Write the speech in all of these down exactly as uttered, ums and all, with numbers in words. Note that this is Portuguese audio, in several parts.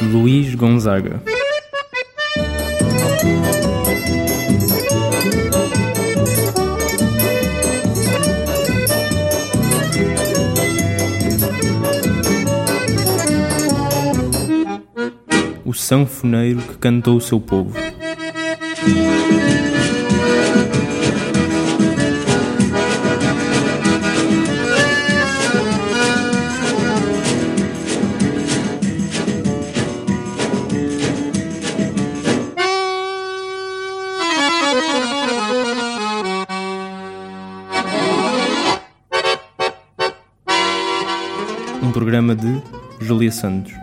Luís Gonzaga. O sanfoneiro que cantou o seu povo. Um programa de Júlia Santos.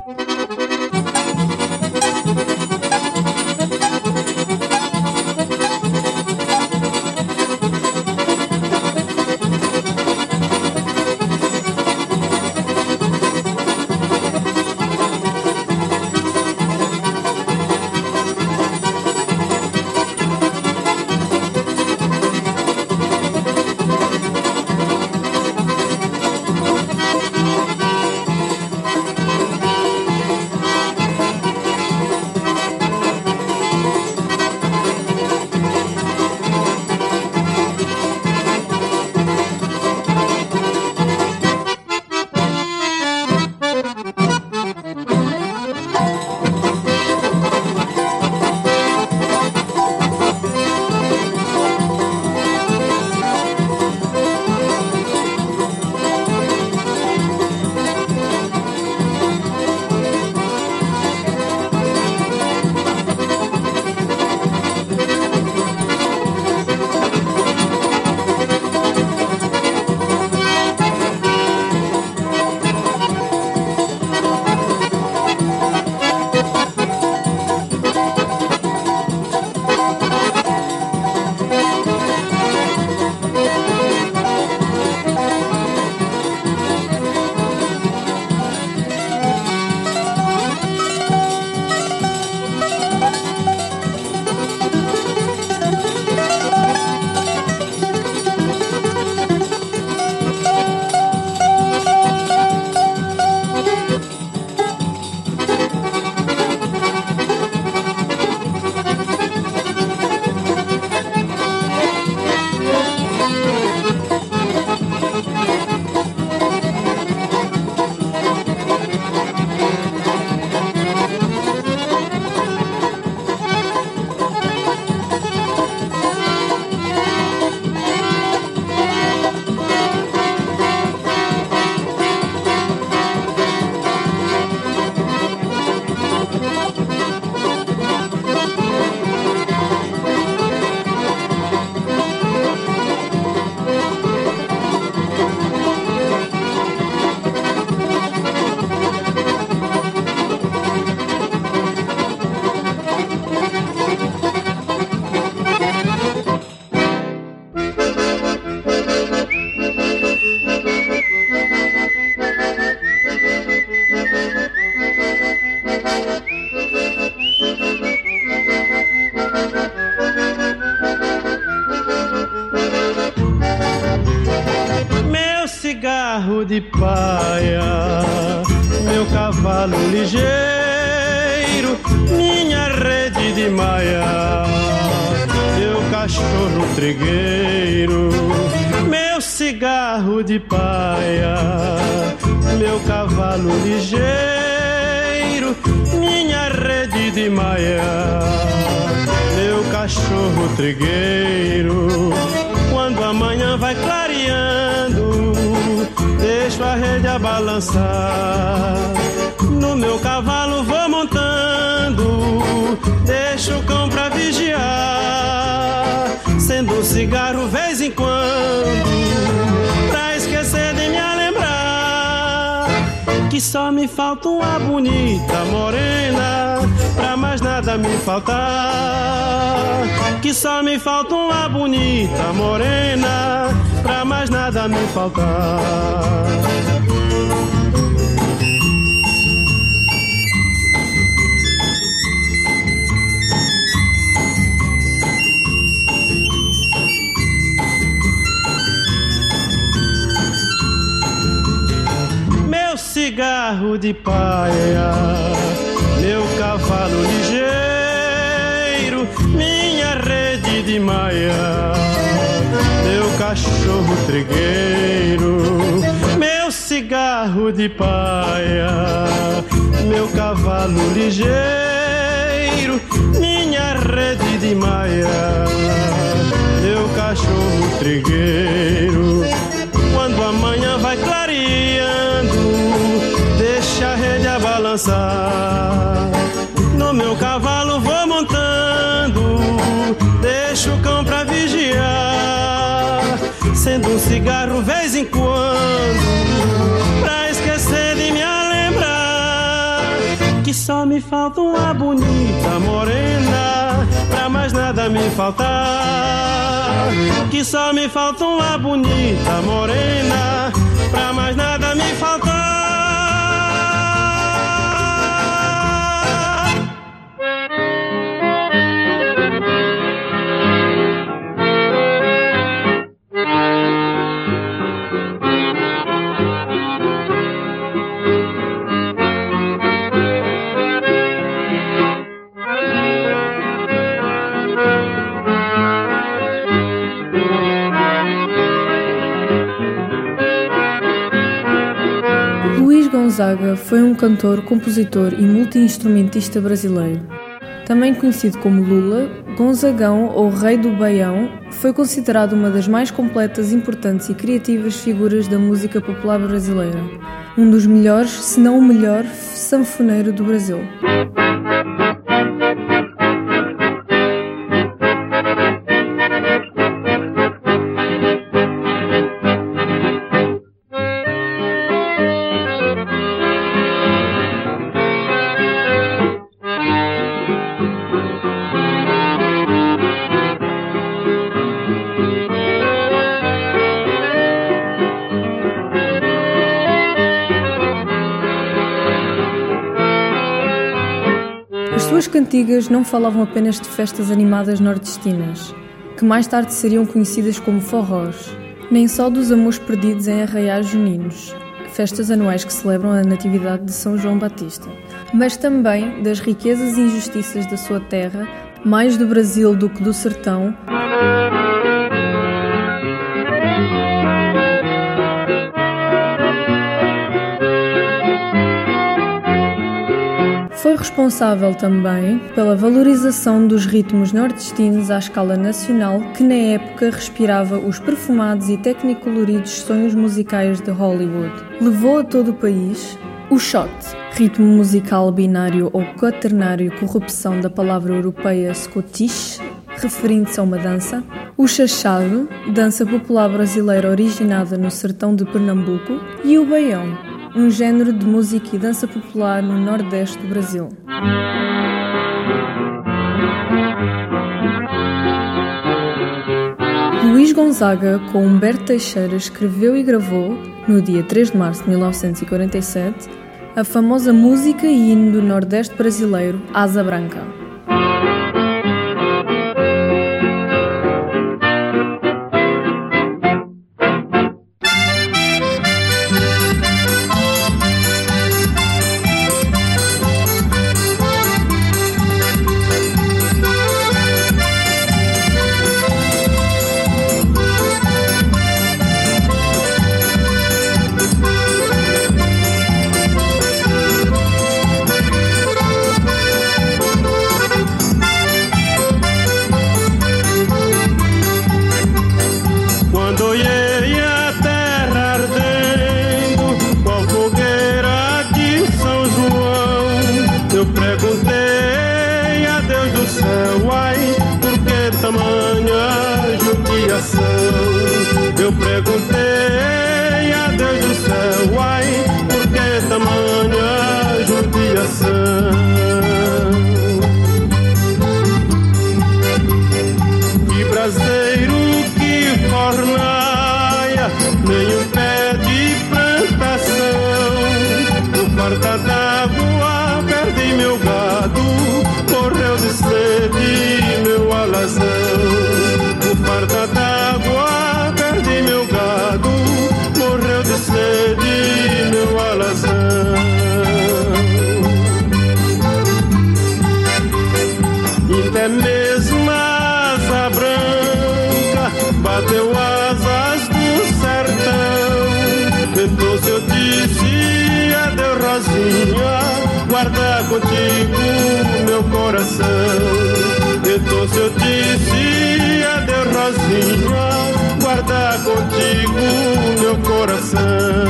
De paia, meu cavalo ligeiro, minha rede de maia, meu cachorro trigueiro, meu cigarro de paia, meu cavalo ligeiro, minha rede de maia, meu cachorro trigueiro. Quando a manhã vai clareando, deixo a rede a balançar, no meu cavalo vou montando, deixo o cão pra vigiar, sendo um cigarro vez em quando, pra esquecer de me lembrar, que só me falta uma bonita morena, pra mais nada me faltar, que só me falta uma bonita morena, pra mais nada me faltar. Meu cigarro de paia, cavalo ligeiro, minha rede de maia, meu cachorro trigueiro, meu cigarro de paia, meu cavalo ligeiro, minha rede de maia, meu cachorro trigueiro. Quando a manhã vai clareando, deixa a rede a balançar. No meu cavalo vou montando, deixo o cão pra vigiar, sendo um cigarro vez em quando, pra esquecer de me lembrar que só me falta uma bonita morena, pra mais nada me faltar. Que só me falta uma bonita morena, pra mais nada me faltar. Luís Gonzaga foi um cantor, compositor e multi-instrumentista brasileiro. Também conhecido como Lula, Gonzagão ou Rei do Baião, foi considerado uma das mais completas, importantes e criativas figuras da música popular brasileira. Um dos melhores, se não o melhor, sanfoneiro do Brasil. As suas cantigas não falavam apenas de festas animadas nordestinas, que mais tarde seriam conhecidas como forrós, nem só dos amores perdidos em arraiais juninos, festas anuais que celebram a natividade de São João Batista, mas também das riquezas e injustiças da sua terra, mais do Brasil do que do sertão. Foi responsável também pela valorização dos ritmos nordestinos à escala nacional, que na época respirava os perfumados e tecnicoloridos sonhos musicais de Hollywood. Levou a todo o país o shot, ritmo musical binário ou quaternário, corrupção da palavra europeia Scottish, referindo-se a uma dança, o chachado, dança popular brasileira originada no sertão de Pernambuco, e o baião, um género de música e dança popular no nordeste do Brasil. Luís Gonzaga, com Humberto Teixeira, escreveu e gravou, no dia três de março de mil novecentos e quarenta e sete, a famosa música e hino do nordeste brasileiro, Asa Branca. Eu perguntei a Deus do céu, ai, por que tamanha judiação? Eu perguntei a Deus do céu, ai, por que tamanha judiação? Que braseiro, que fornaia, nem um pé de plantação, no quarta d'água perdi meu gado, morreu de sede meu alazão. No farda d'água perdi meu gado, guarda contigo meu coração. Então se eu disse adeus, Rosinha, guarda contigo meu coração.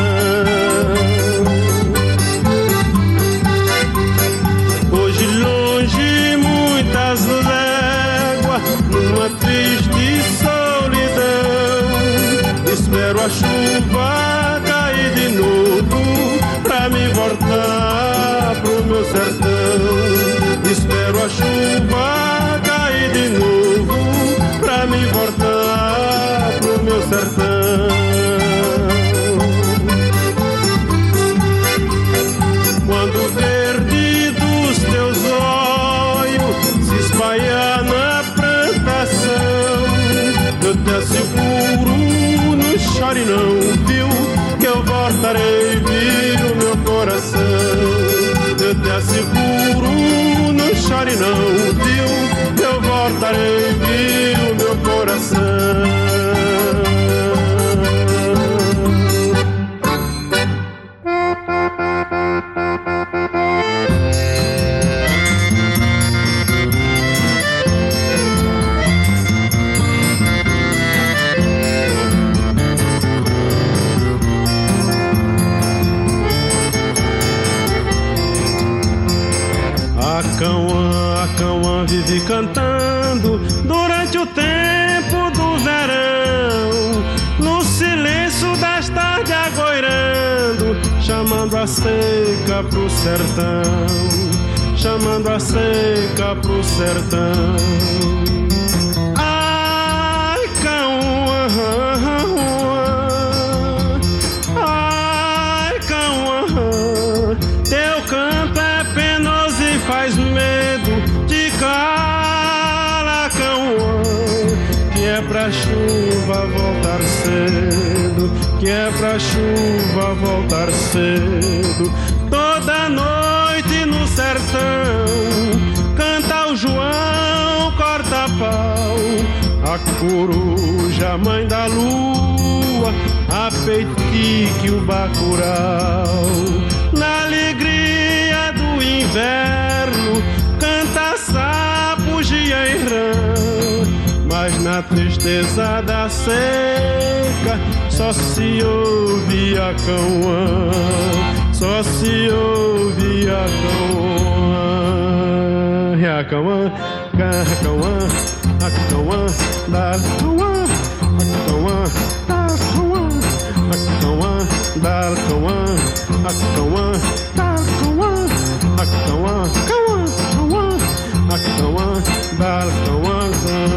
Hoje longe muitas léguas, numa triste solidão, espero a chuva cair de novo pra me voltar pro meu sertão. Espero a chuva cair de novo pra me voltar pro meu sertão. Quando o verde dos teus olhos se espalhar na plantação, eu te asseguro, não chore não, viu, que eu voltarei, viu, meu coração. Eu te asseguro, não chore não, viu, que eu voltarei, viu, meu coração. Vive cantando durante o tempo do verão, no silêncio das tardes agoirando, chamando a seca pro sertão, chamando a seca pro sertão. Ai, Cauã, ai, Cauã, teu canto é penoso e faz medo. Cala, Cauã, que é pra chuva voltar cedo, que é pra chuva voltar cedo. Toda noite no sertão canta o João corta-pau, a coruja, mãe da lua, a peitique, o bacurau. Na alegria do inverno canta sapo, gia e rã, mas na tristeza da seca só se ouve a Cauã, só se ouve a Cauã. E a Cauã, a Cauã, a Cauã, da Cauã, a Cauã, da Cauã, a Cauã, da Cauã, a Cauã, da Cauã, a Cauã, Cauã. A Cauã, da Cauã.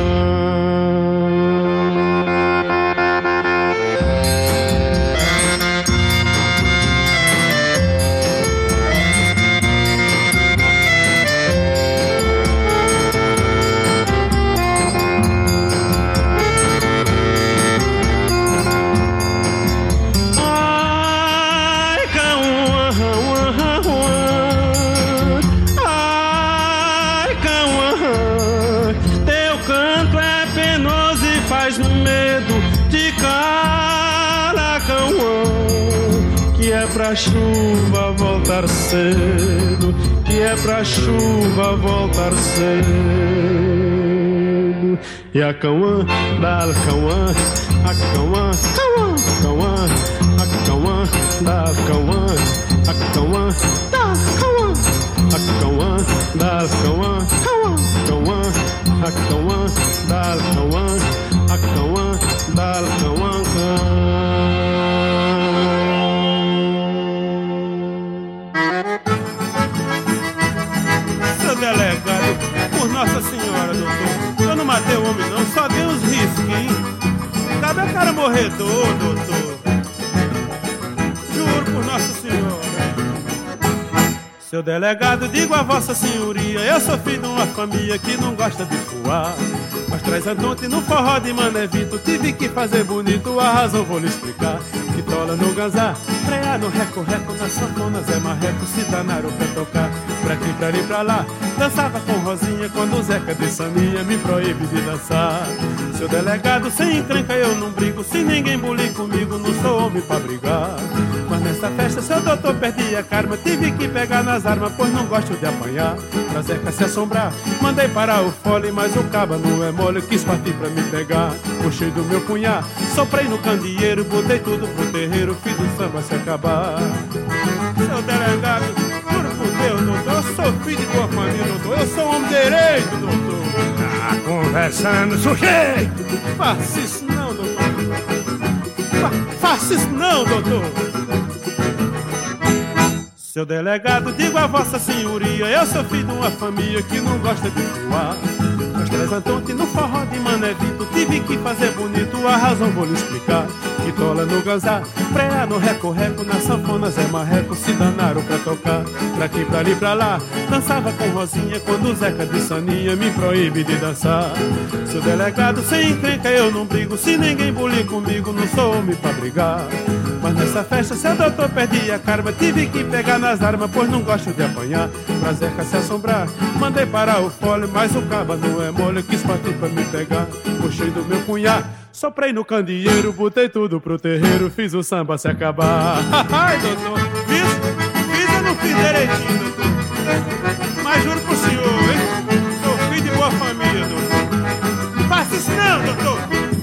Pra chuva voltar cedo, que é pra chuva voltar cedo. E a Cauã, da Cauã, a Cauã, Cauã, Cauã, a Cauã, da Cauã, a Cauã, da Cauã, a Cauã, da Cauã, Cauã, Cauã, a Cauã, da Cauã, a Cauã, da Cauã, Cauã. Delegado, por Nossa Senhora, doutor, eu não matei o homem não, só dei uns risquinhos. Cabe o cara morredor, doutor. Juro por Nossa Senhora. Seu delegado, digo a Vossa Senhoria, eu sou filho de uma família que não gosta de voar, mas traz a noite no forró de Manevito, tive que fazer bonito, a razão vou lhe explicar. Que tola no ganzá, frear no reco-reco, nas sanfonas é marreco, se danaram pra tocar, pra aqui, pra ali, pra lá. Dançava com Rosinha quando o Zeca de Saminha me proíbe de dançar. Seu delegado, sem encrenca eu não brigo, se ninguém bulir comigo, não sou homem pra brigar. Mas Mas nessa festa seu doutor perdi a karma. Tive que pegar nas armas, pois não gosto de apanhar. Pra Zeca se assombrar, mandei parar o fole, mas o caba não é mole, quis partir pra me pegar. Puxei do meu punhal, soprei no candeeiro, botei tudo pro terreiro, fiz o samba se acabar. Seu delegado, juro por Deus, doutor, eu sou filho de boa família, doutor, eu sou homem direito, doutor. Tá conversando, sujeito! Faça isso não, doutor. Fa faça isso não, doutor. Seu delegado, digo a vossa senhoria, eu sou filho de uma família que não gosta de voar. Nós três Antonte no forró de Mané Vito, tive que fazer bonito, a razão vou lhe explicar. Que tola no ganzá, preá no reco-reco, na sanfona Zé Marreco se danaram pra tocar. Pra aqui, pra ali, pra lá, dançava com Rosinha, quando o Zeca de Saninha me proíbe de dançar. Seu delegado, sem encrenca eu não brigo, se ninguém bulir comigo, não sou homem pra brigar. Mas nessa festa, seu doutor perdi a karma, tive que pegar nas armas, pois não gosto de apanhar. Pra Zeca se assombrar, mandei parar o fole, mas o caba não é mole, quis partir pra me pegar. Puxei do meu punhal, soprei no candeeiro, botei tudo pro terreiro, fiz o samba se acabar. Ai, doutor, fiz, fiz eu não fiz direitinho, doutor. Mas juro pro senhor, hein, sou filho de boa família, doutor. Faça isso não, doutor.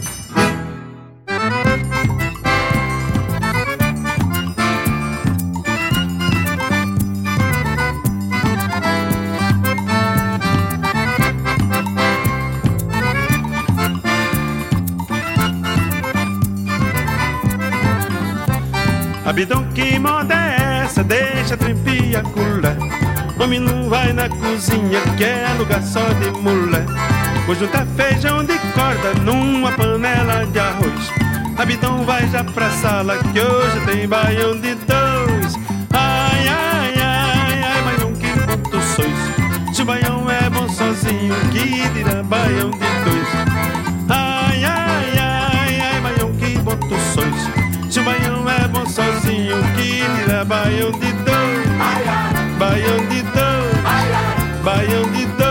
Abidão, que moda é essa? Deixa trempia culé. Homem não vai na cozinha, que é lugar só de mulher. Vou juntar feijão de corda numa panela de arroz. Abidão, vai já pra sala, que hoje tem baião de dois. Ai, ai, ai, ai, baião, que ponto sois. Se o baião é bom sozinho, que dirá baião de dois. Ai, ai, ai, ai, baião, que ponto sois. Se o baião é bom sozinho, que dirá baião de dois. Baião de dois, baião de dois.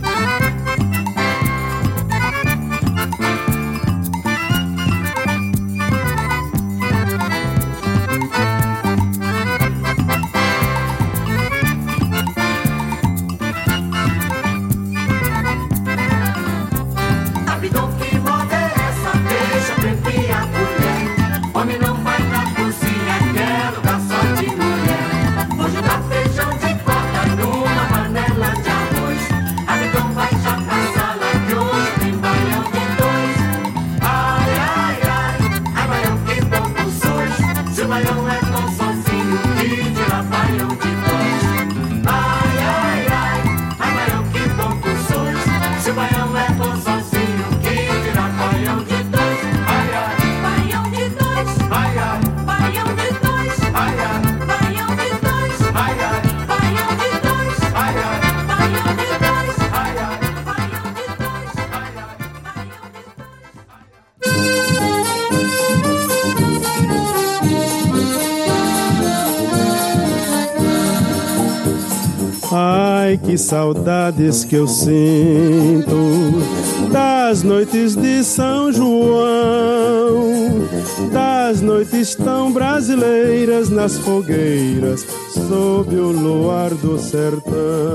Abidão, que moda é essa? Deixa trempia a colher. Homem não vai na cozinha, quer lugar só de mulher. Vou jogar feijão de corda numa panela de arroz. Abidão, vai já pra sala, que hoje tem baião de dois. Ai, ai, ai, ai, baião, que pouco sois. Se o baião é bom sozinho, que dirá baião de dois. Ai, ai, ai, ai, baião, que pouco sois. Se o baião é bom sozinho, que dirá baião de dois. Ai, ai, baião de dois. Ai, ai, baião de dois. Ai, ai, baião de dois. Ai, ai, baião de dois. Ai, ai, baião de dois. Ai, ai, baião de dois. Ai, ai, Ai, que saudades que eu sinto das noites de São João, das noites tão brasileiras nas fogueiras, sob o luar do sertão.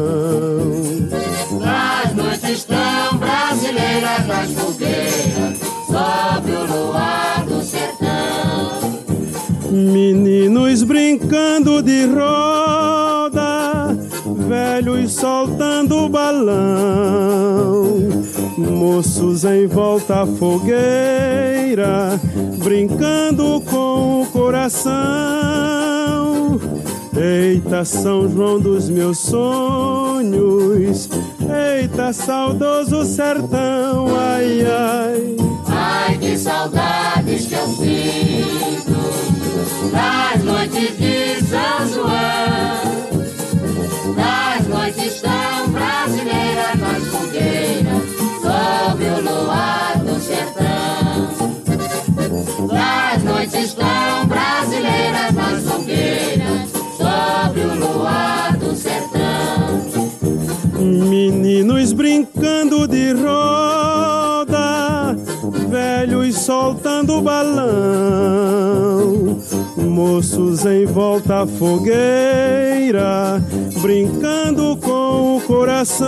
das noites tão brasileiras nas fogueiras, sob o luar do sertão. Meninos brincando de roda, velhos soltando balão, moços em volta à fogueira, brincando com o coração. Eita, São João dos meus sonhos, eita, saudoso sertão, ai, ai. Ai, que saudades que eu sinto das noites de São João, das noites tão brasileiras nas fogueiras, sob o luar do sertão. Das noites tão brasileiras nas fogueiras, sob o luar do sertão. Meninos brincando de roda, velhos soltando balão, moços em volta à fogueira, brincando com o coração.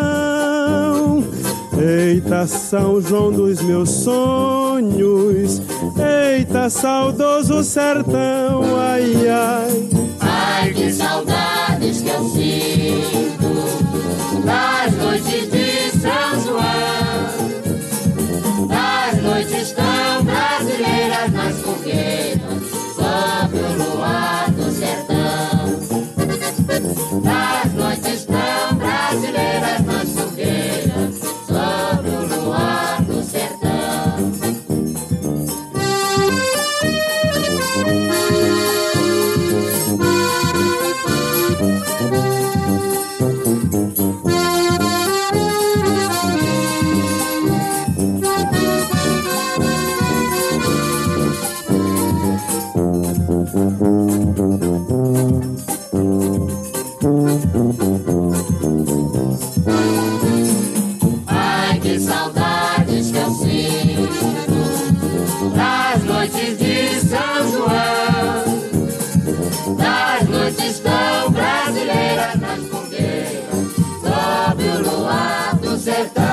Eita, São João dos meus sonhos, eita, saudoso sertão, ai, ai. Ai, que saudades que eu sinto das noites de São João, das noites tão brasileiras nas fogueiras, sob o luar do sertão. Das noites tão brasileiras nas fogueiras, sob o luar do sertão. Ai, que saudades que eu sinto das noites de São João, das noites tão brasileiras nas fogueiras, sob o luar do sertão.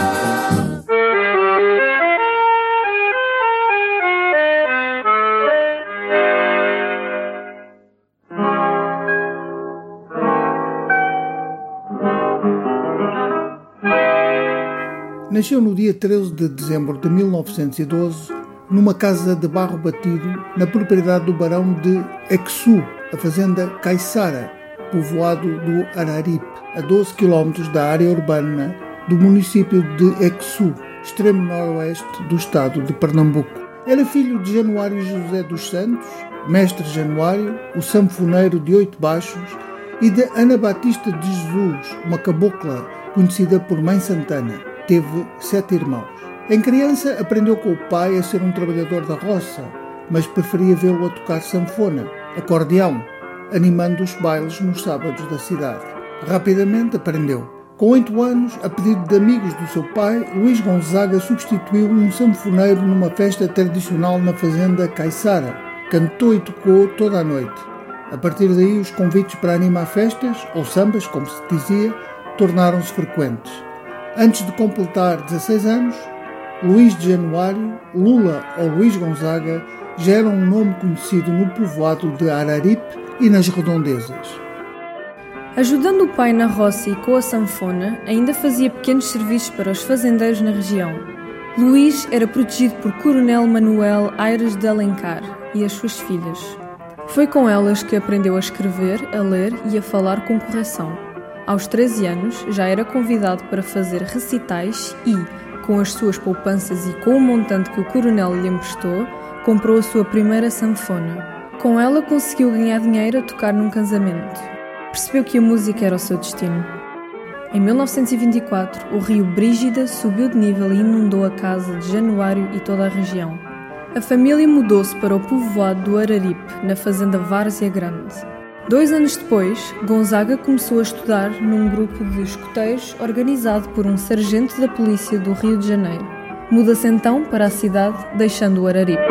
Nasceu no dia treze de dezembro de mil novecentos e doze, numa casa de barro batido, na propriedade do barão de Exu, a fazenda Caiçara, povoado do Araripe, a doze quilómetros da área urbana do município de Exu, extremo noroeste do estado de Pernambuco. Era filho de Januário José dos Santos, mestre Januário, o sanfoneiro de oito baixos, e de Ana Batista de Jesus, uma cabocla conhecida por Mãe Santana. Teve sete irmãos. Em criança, aprendeu com o pai a ser um trabalhador da roça, mas preferia vê-lo a tocar sanfona, acordeão, animando os bailes nos sábados da cidade. Rapidamente aprendeu. Com oito anos, a pedido de amigos do seu pai, Luís Gonzaga substituiu um sanfoneiro numa festa tradicional na fazenda Caiçara. Cantou e tocou toda a noite. A partir daí, os convites para animar festas, ou sambas, como se dizia, tornaram-se frequentes. Antes de completar dezasseis anos, Luís de Januário, Lula ou Luís Gonzaga já era um nome conhecido no povoado de Araripe e nas redondezas. Ajudando o pai na roça e com a sanfona, ainda fazia pequenos serviços para os fazendeiros na região. Luís era protegido por Coronel Manuel Aires de Alencar e as suas filhas. Foi com elas que aprendeu a escrever, a ler e a falar com correção. Aos treze anos, já era convidado para fazer recitais e, com as suas poupanças e com o montante que o coronel lhe emprestou, comprou a sua primeira sanfona. Com ela conseguiu ganhar dinheiro a tocar num casamento. Percebeu que a música era o seu destino. Em mil novecentos e vinte e quatro, o rio Brígida subiu de nível e inundou a casa de Januário e toda a região. A família mudou-se para o povoado do Araripe, na fazenda Várzea Grande. Dois anos depois, Gonzaga começou a estudar num grupo de escoteiros organizado por um sargento da polícia do Rio de Janeiro. Muda-se então para a cidade, deixando o Araripe.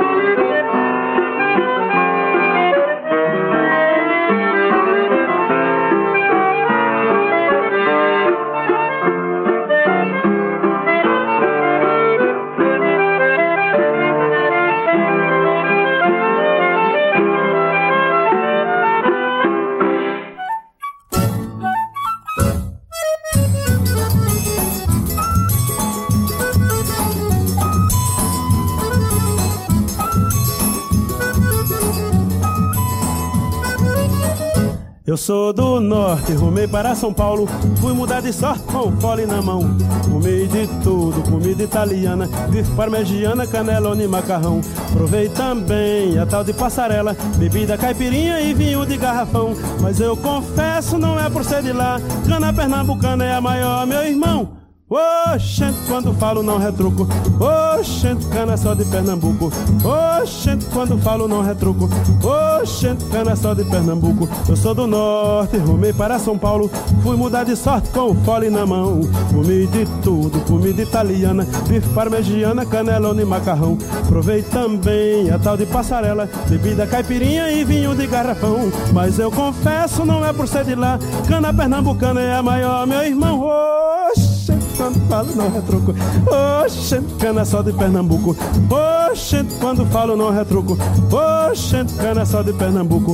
Eu sou do norte, rumei para São Paulo, fui mudar de sorte com o fole na mão. Comi de tudo, comida italiana, bife parmegiana, canelone e macarrão. Provei também a tal de passarela, bebida caipirinha e vinho de garrafão. Mas eu confesso, não é por ser de lá, cana pernambucana é a maior, meu irmão. Oxente, quando falo não retruco. Oxente, cana só de Pernambuco. Oxente, quando falo não retruco. Oxente, cana só de Pernambuco. Eu sou do norte, rumei para São Paulo. Fui mudar de sorte com o fole na mão. Comi de tudo, comida italiana, bife parmegiana, canelone e macarrão. Provei também a tal de passarela, bebida caipirinha e vinho de garrafão. Mas eu confesso, não é por ser de lá, cana pernambucana é a maior, meu irmão. Oxente, quando falo não retruco. Oxente, cana só de Pernambuco. Oxente, quando falo não retruco. Oxente, cana só de Pernambuco.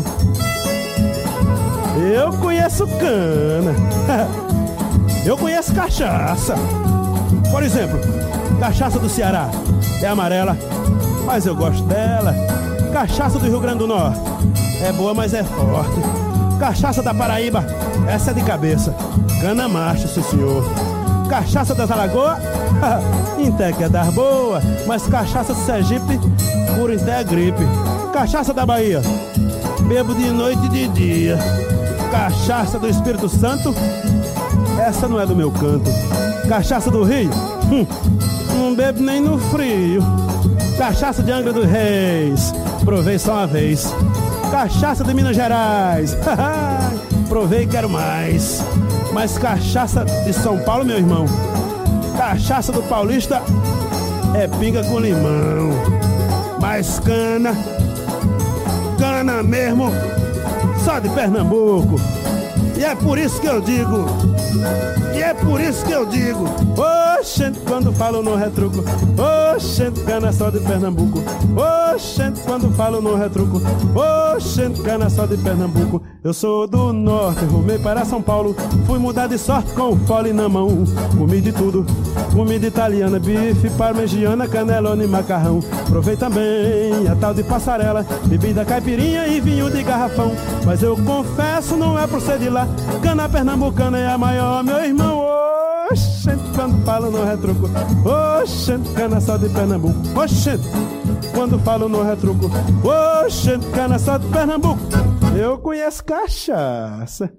Eu conheço cana. Eu conheço cachaça. Por exemplo, cachaça do Ceará é amarela, mas eu gosto dela. Cachaça do Rio Grande do Norte é boa, mas é forte. Cachaça da Paraíba, essa é de cabeça. Cana macho, sim senhor. Cachaça das Alagoas, até que é dar boa, mas cachaça do Sergipe, cura até a gripe. Cachaça da Bahia, bebo de noite e de dia. Cachaça do Espírito Santo, essa não é do meu canto. Cachaça do Rio, hum, não bebo nem no frio. Cachaça de Angra dos Reis, provei só uma vez. Cachaça de Minas Gerais, provei e quero mais. Mas cachaça de São Paulo, meu irmão, cachaça do Paulista é pinga com limão. Mas cana, cana mesmo, só de Pernambuco. E é por isso que eu digo, e é por isso que eu digo, oxente, quando falo no retruco. Oxente, cana só de Pernambuco. Oxente, quando falo no retruco. Oxente, cana só de Pernambuco. Eu sou do norte, rumei para São Paulo. Fui mudar de sorte com o fole na mão. Comi de tudo, comida italiana, bife parmegiana, canelone e macarrão. Provei também a tal de passarela, bebida caipirinha e vinho de garrafão. Mas eu confesso, não é por ser de lá, cana pernambucana é a maior, meu irmão. Oxente, quando falo no retruco. Oxente, cana só de Pernambuco. Oxente, quando falo no retruco. Oxente, cana só de Pernambuco. Eu conheço cachaça.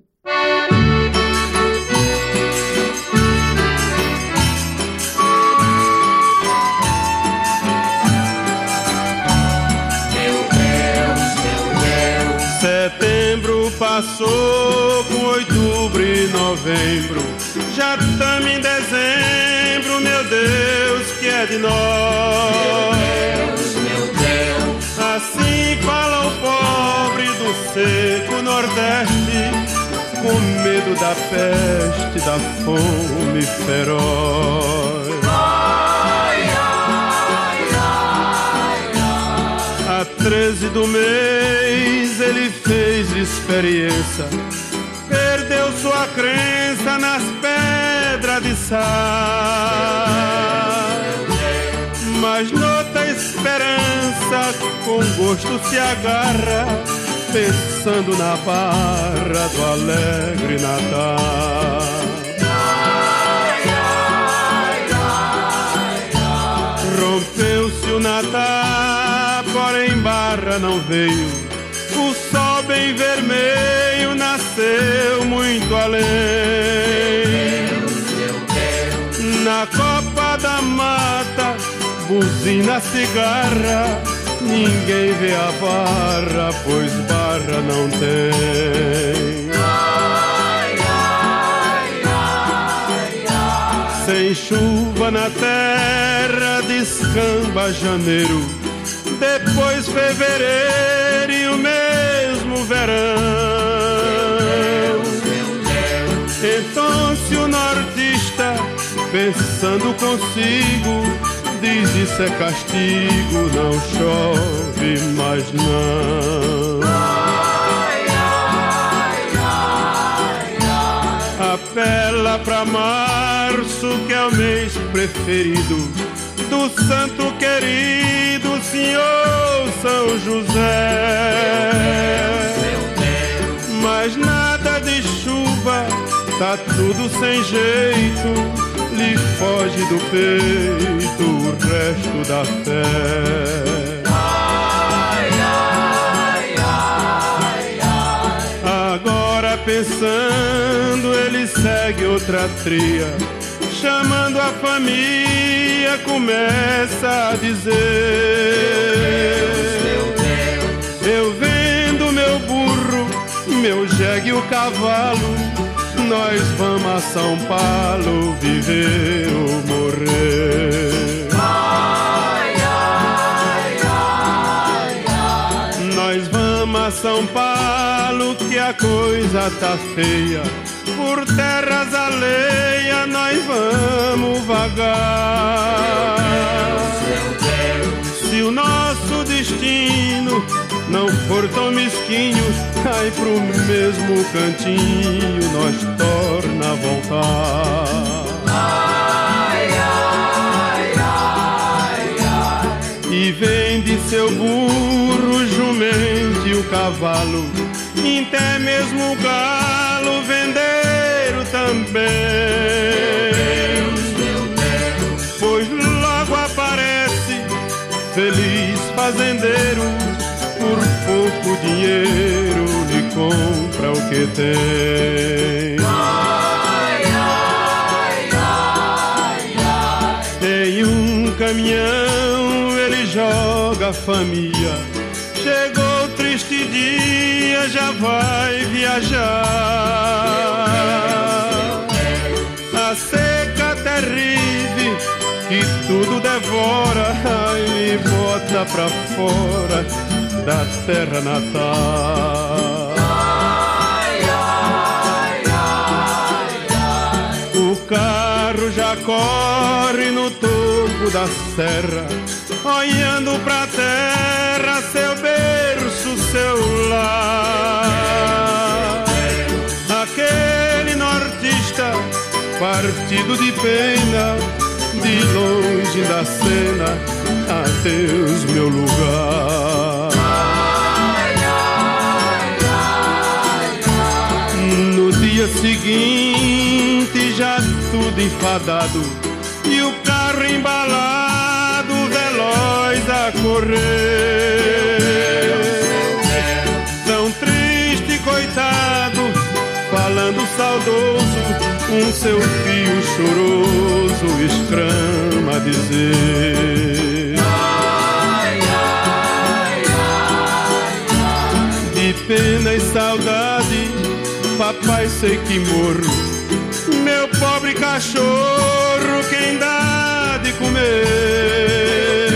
Setembro passou com outubro e novembro. Já estamos em dezembro, meu Deus, que é de nós. Meu Deus, meu Deus. Assim fala o pobre do seco Nordeste, com medo da peste, da fome feroz. Ai, ai, ai, ai. A treze do mês ele fez experiência, perdeu sua crença nas pedras de sal, mas noutra esperança com gosto se agarra, pensando na barra do alegre Natal. Ai, ai, ai, ai. Rompeu-se o Natal, porém barra não veio. O sol bem vermelho nasceu muito além. Na copa da mata, buzina cigarra, ninguém vê a barra, pois barra não tem. Ai, ai, ai, ai. Sem chuva na terra, descamba janeiro, depois fevereiro e o mesmo verão. Então se o nortista, pensando consigo, diz isso é castigo, não chove mais não. Ai, ai, ai, ai. Apela pra março, que é o mês preferido do santo querido Senhor São José. Mas nada de chuva, tá tudo sem jeito, lhe foge do peito o resto da fé. Ai, ai, ai, ai. Agora pensando, ele segue outra tria, chamando a família, começa a dizer: eu vendo meu burro, meu jegue e o cavalo, nós vamos a São Paulo viver ou morrer. Ai, ai, ai, ai. Nós vamos a São Paulo que a coisa tá feia, por terras alheias nós vamos vagar. Se o nosso destino não for tão mesquinho, cai pro mesmo cantinho, nós torna a voltar. Ai, ai, ai, ai. E vende seu burro, jumento e o cavalo, e até mesmo o galo venderam também. Meu Deus, pois logo aparece feliz fazendeiro, por pouco dinheiro lhe compra o que tem. ai, ai, ai, ai. Em um caminhão ele joga a família, chegou triste dia, já vai viajar. A seca terrível que tudo devora, ai, me bota pra fora da terra natal. Ai, ai, ai, ai. O carro já corre no topo da serra, olhando pra terra, seu berço, seu lar. Aquele nortista partido de pena, de longe da cena, adeus meu lugar. Ai, ai, ai, ai. No dia seguinte já tudo enfadado, e o carro embalado, veloz a correr. Tão triste, coitado, falando saudoso, um seu filho choroso exclama a dizer: Ai, ai, ai, ai. de pena e saudade, papai, sei que morro. Meu pobre cachorro, quem dá de comer?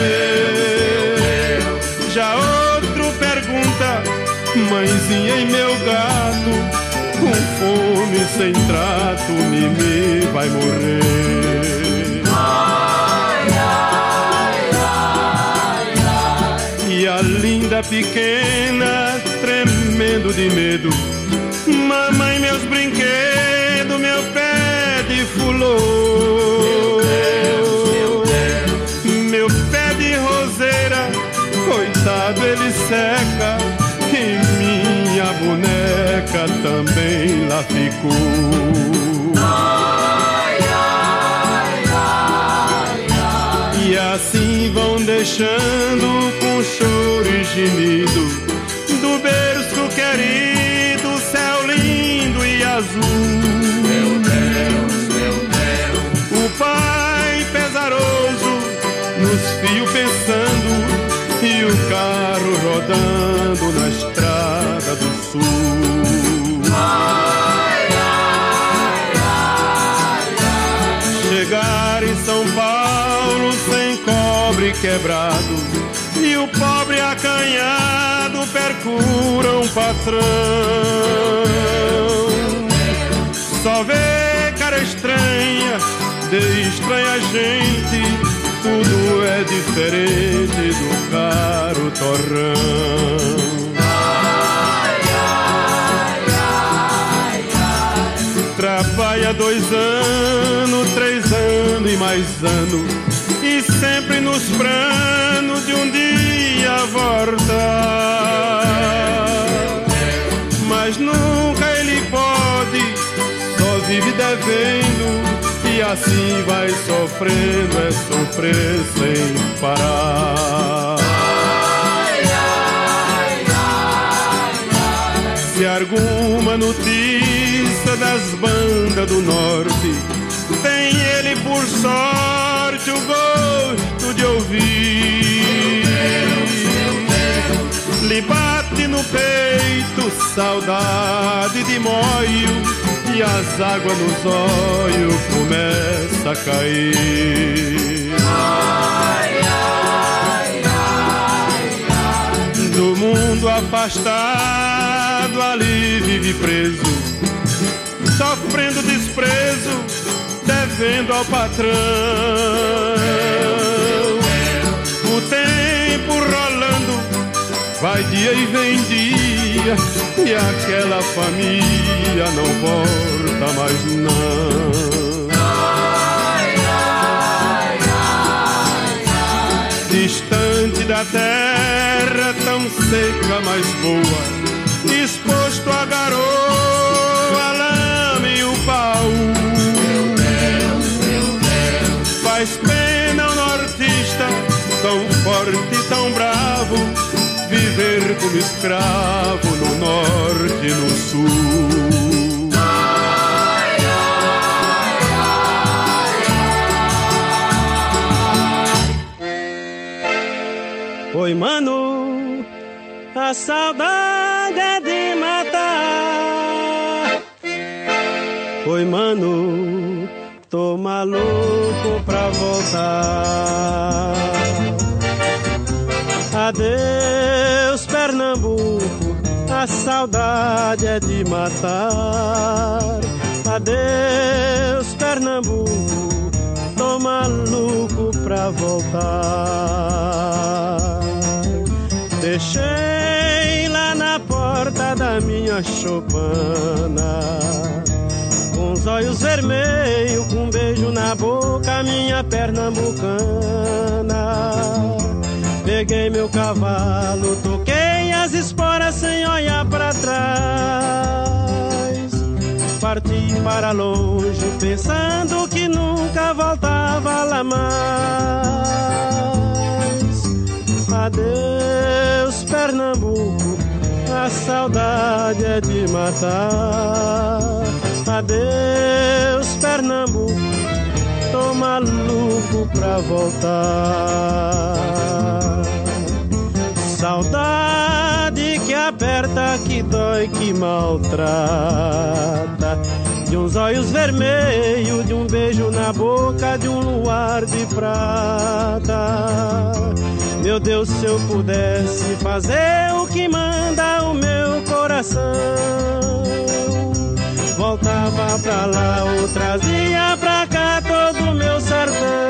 Já outro pergunta: mãezinha e meu gato, com fome, sem trato, Mimi vai morrer. Ai, ai, ai, ai. E a linda pequena, tremendo de medo: mamãe, meus brinquedos, meu pé de fulô. Meu Deus, meu pé de roseira, coitado, ele seca, e minha boneca também lá ficou. ai, ai, ai, ai. E assim vão deixando com choro e gemido, do berço querido, céu lindo e azul. Meu Deus, meu Deus. O pai pesaroso nos fios pensando, e o carro rodando na estrada do sul. Ai, ai, ai, ai. Chegar em São Paulo sem cobre quebrado, e o pobre acanhado percura um patrão. Só vê cara estranha, de estranha gente, tudo é diferente do caro torrão. Ai, ai, ai, ai. Trabalha dois anos, três anos e mais anos, e sempre nos planos de um dia voltar. Mas nunca ele pode, só vive devendo, e assim vai sofrendo, é sofrer sem parar. Ai, ai, ai, ai. Se alguma notícia das bandas do norte tem ele por sorte o gosto de ouvir. Lhe bate no peito saudade de moio, e as águas nos olhos começam a cair. Ai, ai, ai, ai. Do mundo afastado ali vive preso, sofrendo desprezo, devendo ao patrão. O tempo rolando, vai dia e vem dia, e aquela família não volta mais não. Ai, ai, ai, ai. Distante da terra tão seca, mas boa, exposto a garoa, lame e o pau. Meu Deus, meu Deus. Faz pena o nortista, tão forte e tão bravo, viver como escravo no norte e no sul. Ai, ai, ai, ai. Oi, mano, a saudade é de matar. Oi, mano, tô maluco pra voltar. Adeus, Pernambuco, a saudade é de matar. Adeus, Pernambuco, tô maluco pra voltar. Deixei lá na porta da minha choupana, com os olhos vermelhos, com um beijo na boca, minha pernambucana. Peguei meu cavalo, toquei as esporas sem olhar pra trás. Parti para longe, pensando que nunca voltava lá mais. Adeus, Pernambuco, a saudade é de matar. Adeus, Pernambuco, tô maluco pra voltar. Saudade que aperta, que dói, que maltrata. De uns olhos vermelhos, de um beijo na boca, de um luar de prata. Meu Deus, se eu pudesse fazer o que manda o meu coração, voltava pra lá ou trazia pra cá todo o meu sertão.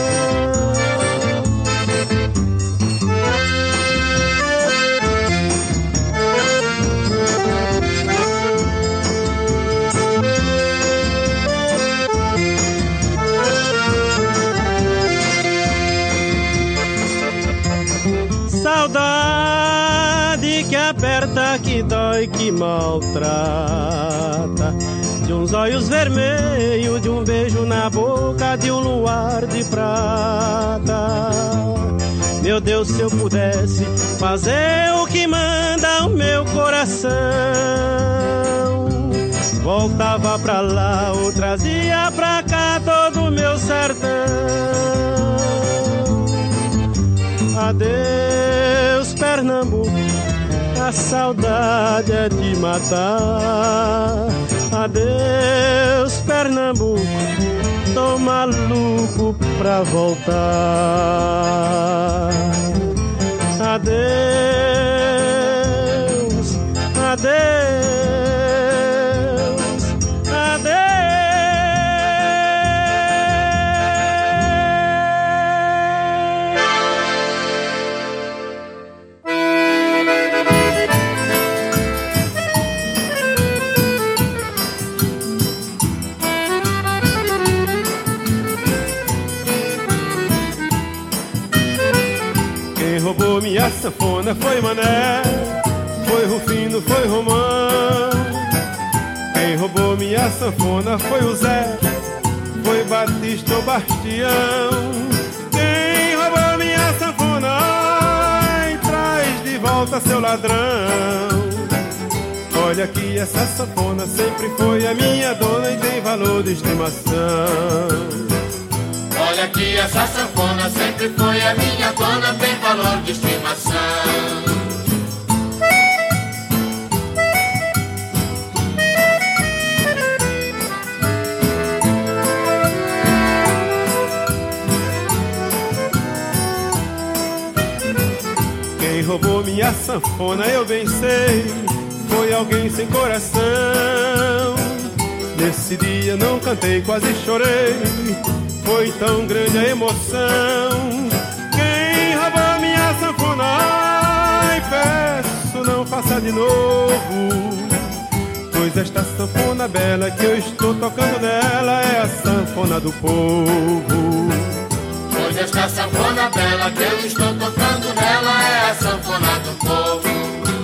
Saudade que aperta, que dói, que maltrata. De uns olhos vermelhos, de um beijo na boca, de um luar de prata. Meu Deus, se eu pudesse fazer o que manda o meu coração, voltava pra lá ou trazia pra cá todo o meu sertão. Adeus, Pernambuco, a saudade é de matar. Adeus, Pernambuco, tô maluco pra voltar. Adeus, adeus, adeus. Roubou minha sanfona, foi Mané, foi Rufino, foi Romão. Quem roubou minha sanfona foi o Zé, foi Batista ou Bastião. Quem roubou minha sanfona, ai, traz de volta seu ladrão. Olha que essa sanfona sempre foi a minha dona e tem valor de estimação. Olha que essa sanfona sempre foi a minha dona, tem valor de estimação. Quem roubou minha sanfona eu bem sei, foi alguém sem coração. Nesse dia não cantei, quase chorei, foi tão grande a emoção. Quem roubou minha sanfona, ai, peço não faça de novo, pois esta sanfona bela que eu estou tocando nela é a sanfona do povo. Pois esta sanfona bela que eu estou tocando nela é a sanfona do povo.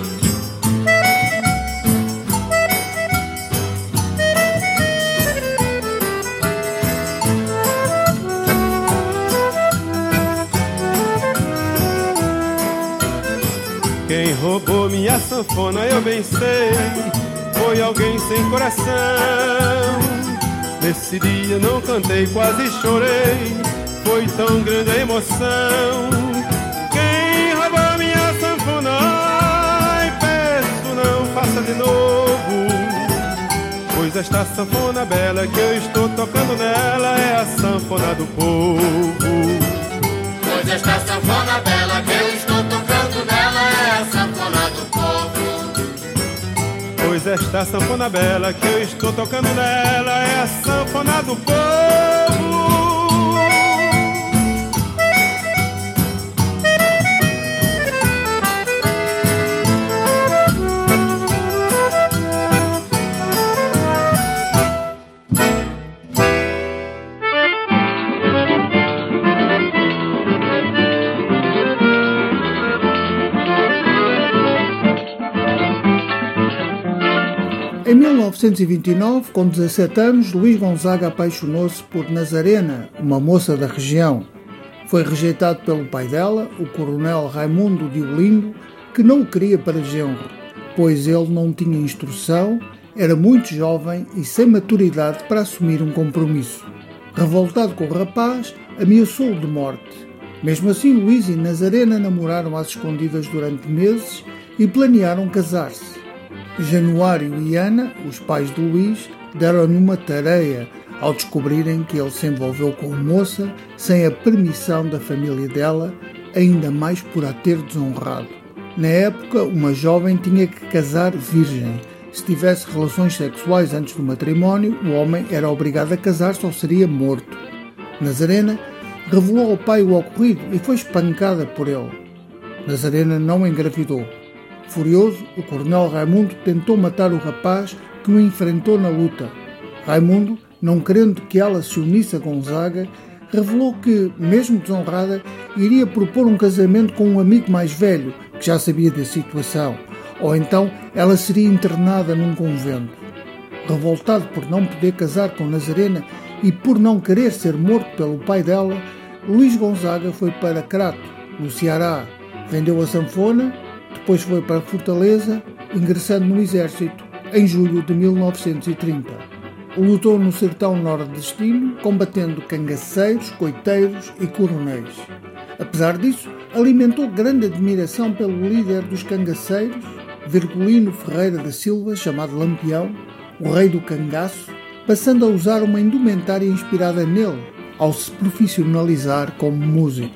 Quem roubou minha sanfona eu bem sei, foi alguém sem coração. Nesse dia não cantei, quase chorei, foi tão grande a emoção. Quem roubou minha sanfona, ai, peço não faça de novo, pois esta sanfona bela que eu estou tocando nela é a sanfona do povo. Pois esta sanfona bela que eu estou tocando nela é a sanfona do povo. Pois esta sanfona bela que eu estou tocando nela é a sanfona do povo. Em mil novecentos e vinte e nove, com dezassete anos, Luís Gonzaga apaixonou-se por Nazarena, uma moça da região. Foi rejeitado pelo pai dela, o coronel Raimundo de Olindo, que não o queria para genro, pois ele não tinha instrução, era muito jovem e sem maturidade para assumir um compromisso. Revoltado com o rapaz, ameaçou-o de morte. Mesmo assim, Luís e Nazarena namoraram às escondidas durante meses e planearam casar-se. Januário e Ana, os pais de Luís, deram-lhe uma tarefa ao descobrirem que ele se envolveu com a moça sem a permissão da família dela, ainda mais por a ter desonrado. Na época, uma jovem tinha que casar virgem. Se tivesse relações sexuais antes do matrimónio, o homem era obrigado a casar-se ou seria morto. Nazarena revelou ao pai o ocorrido e foi espancada por ele. Nazarena não engravidou. Furioso, o coronel Raimundo tentou matar o rapaz que o enfrentou na luta. Raimundo, não querendo que ela se unisse a Gonzaga, revelou que, mesmo desonrada, iria propor um casamento com um amigo mais velho, que já sabia da situação, ou então ela seria internada num convento. Revoltado por não poder casar com Nazarena e por não querer ser morto pelo pai dela, Luís Gonzaga foi para Crato, no Ceará, vendeu a sanfona. Depois foi para Fortaleza, ingressando no exército em julho de mil novecentos e trinta. Lutou no sertão nordestino, combatendo cangaceiros, coiteiros e coronéis. Apesar disso, alimentou grande admiração pelo líder dos cangaceiros, Virgulino Ferreira da Silva, chamado Lampião, o rei do cangaço, passando a usar uma indumentária inspirada nele, ao se profissionalizar como músico.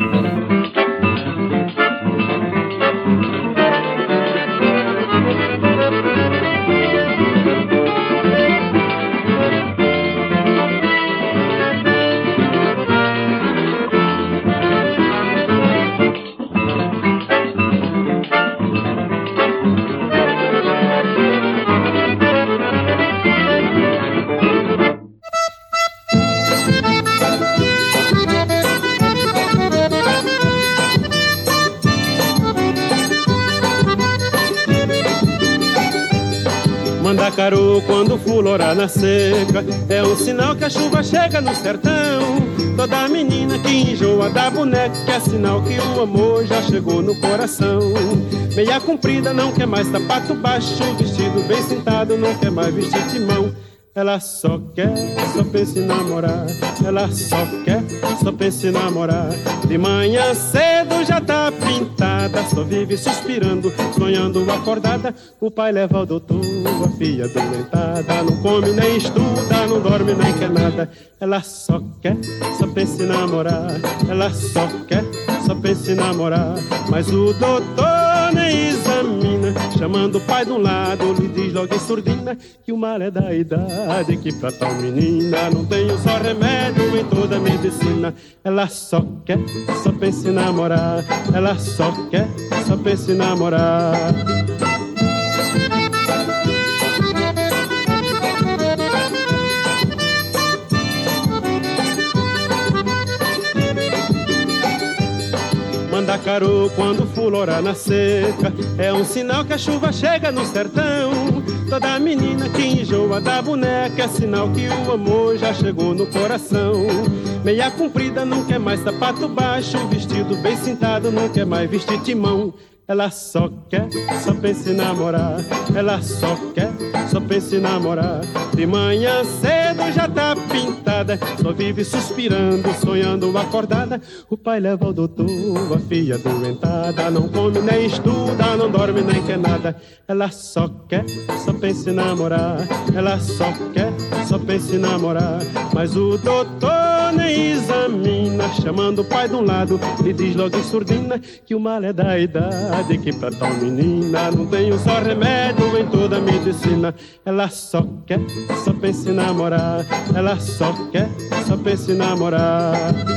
Mandacaru, quando fulorar na seca, é um sinal que a chuva chega no sertão. Toda menina que enjoa da boneca é sinal que o amor já chegou no coração. Meia comprida, não quer mais sapato baixo, vestido bem sentado, não quer mais vestir timão. Ela só quer, só pensa em namorar. Ela só quer, só pensa em namorar. De manhã cedo já tá pintada, só vive suspirando, sonhando acordada. O pai leva ao doutor, a filha doentada, não come nem estuda, não dorme nem quer nada. Ela só quer, só pensa em namorar. Ela só quer, só pensa em namorar. Mas o doutor nem examina, chamando o pai de um lado, lhe diz logo em surdina que o mal é da idade, que pra tal menina não tem um só remédio em toda a medicina. Ela só quer, só pensa em namorar. Ela só quer, só pensa em namorar. Mandacaru quando fulora na seca é um sinal que a chuva chega no sertão. Toda menina que enjoa da boneca é sinal que o amor já chegou no coração. Meia comprida não quer mais sapato baixo, vestido bem cintado não quer mais vestir timão. Ela só quer, só pensa em namorar. Ela só quer, só pensa em namorar. De manhã cedo já tá pintada, só vive suspirando, sonhando acordada. O pai leva ao doutor, a filha doentada, não come nem estuda, não dorme nem quer nada. Ela só quer, só pensa em namorar. Ela só quer, só pensa em namorar. Mas o doutor nem examina, chamando o pai de um lado, lhe diz logo em surdina que o mal é da idade, que pra tal menina não tem um só remédio em toda a medicina. Ela só quer, só pensa em namorar. Ela só quer, só pensa em namorar.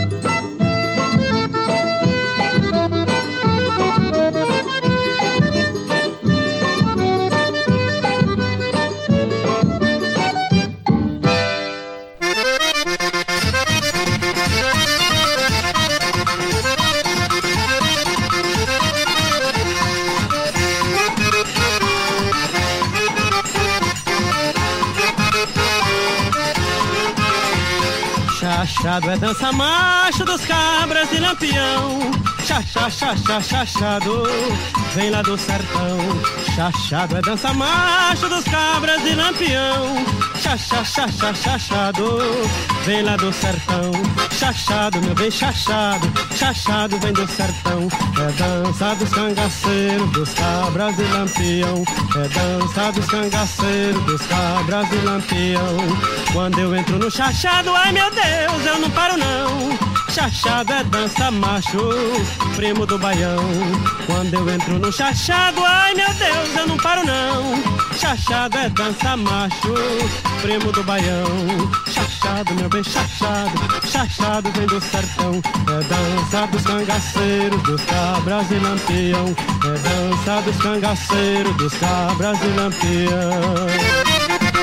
Chachado é dança macho dos cabras de Lampião. Chachá, chachá, chachado, vem lá do sertão. Chachado é dança macho dos cabras de Lampião. Chachá, chachá, chachado, vem lá do sertão. Chachado, meu bem, chachado, chachado vem do sertão. É dança dos cangaceiros, dos cabras de Lampião. É dança dos cangaceiros, dos cabras de Lampião. Quando eu entro no chachado, ai meu Deus, eu não paro não. Chachado é dança macho, primo do baião. Quando eu entro no chachado, ai meu Deus, eu não paro não. Chachado é dança macho, primo do baião. Chachado, meu bem, chachado, chachado vem do sertão. É dança dos cangaceiros, dos cabras de Lampião. É dança dos cangaceiros, dos cabras de Lampião.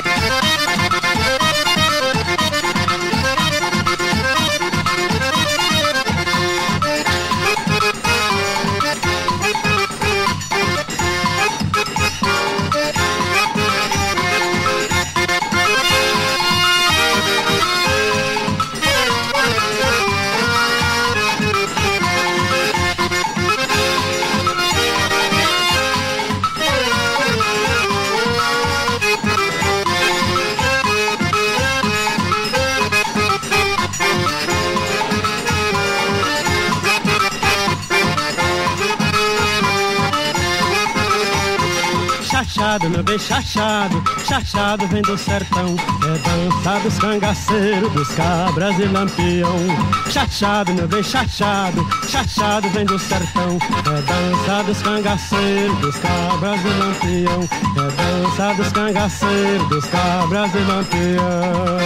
Chachado, meu bem, chachado, chachado vem do sertão. É dança dos cangaceiros, dos cabras de Lampião. Chachado, meu bem, chachado, chachado vem do sertão. É dança dos cangaceiros, dos cabras de Lampião. É dança dos cangaceiros, dos cabras de Lampião.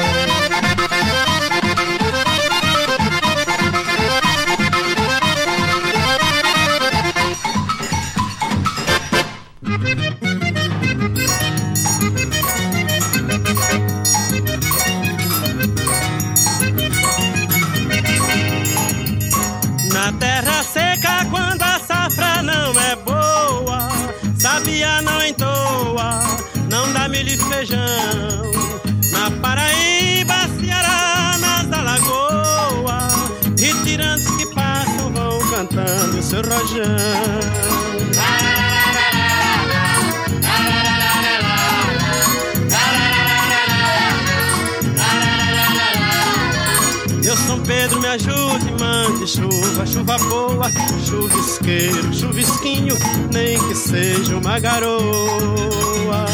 Na terra seca, quando a safra não é boa, sabia não entoa, não dá milho e feijão. Na Paraíba, Ceará, nas Alagoas, retirantes que passam vão cantando seu rojão. Pedro, me ajude, mande chuva, chuva boa, chuvisqueiro, chuvisquinho, nem que seja uma garoa.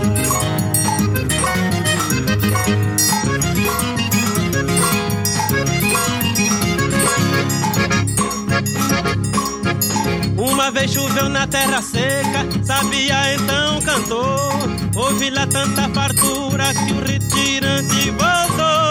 Uma vez choveu na terra seca, sabia então cantou. Houve lá tanta fartura que o retirante voltou.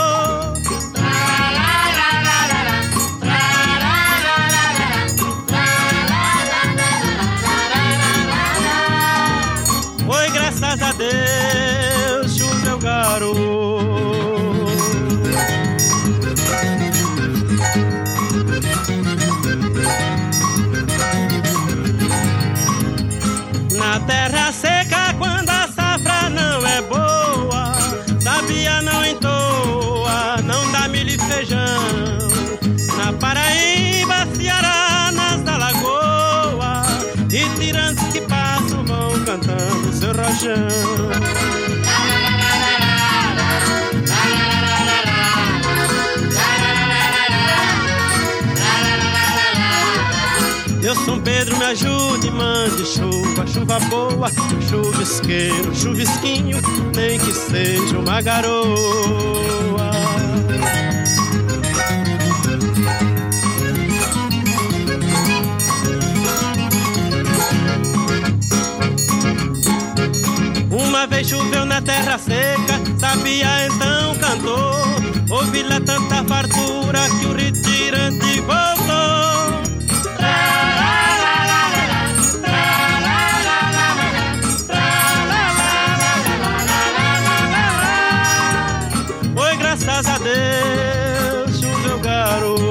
Oi, graças a Deus, choveu garoto. Na terra seca, quando a safra não é boa, sabia não entoa, não dá milho e feijão. Na Paraíba, Ceará, nas Alagoas, e tirantes que passam vão cantando seu rojão. Eu sou Pedro, me ajude, mande chuva, chuva boa, chuvisqueiro, chuvisquinho, nem que seja uma garoa. Uma vez choveu na terra seca, sabia então cantou. Houve lá tanta fartura que o retirante voltou. Oi, graças a Deus, choveu garoto.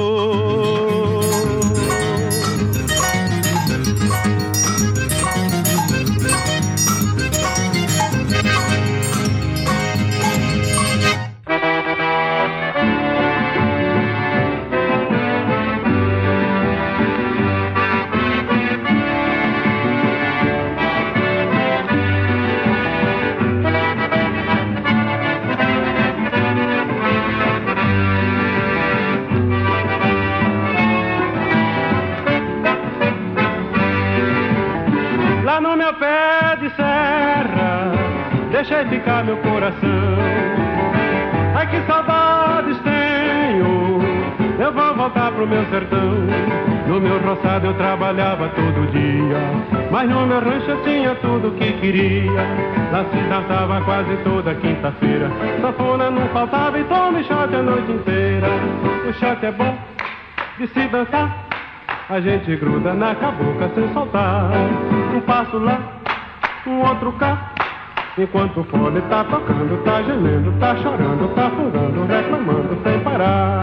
Deixei ficar meu coração. Ai, que saudades tenho. Eu vou voltar pro meu sertão. No meu roçado eu trabalhava todo dia, mas no meu rancho eu tinha tudo que queria. Lá se dançava quase toda quinta-feira, sanfona não faltava e tome shot a noite inteira. O shot é bom de se dançar, a gente gruda na cabocla sem soltar. Um passo lá, um outro cá, enquanto o fole tá tocando, tá gemendo, tá chorando, tá fungando, reclamando sem parar.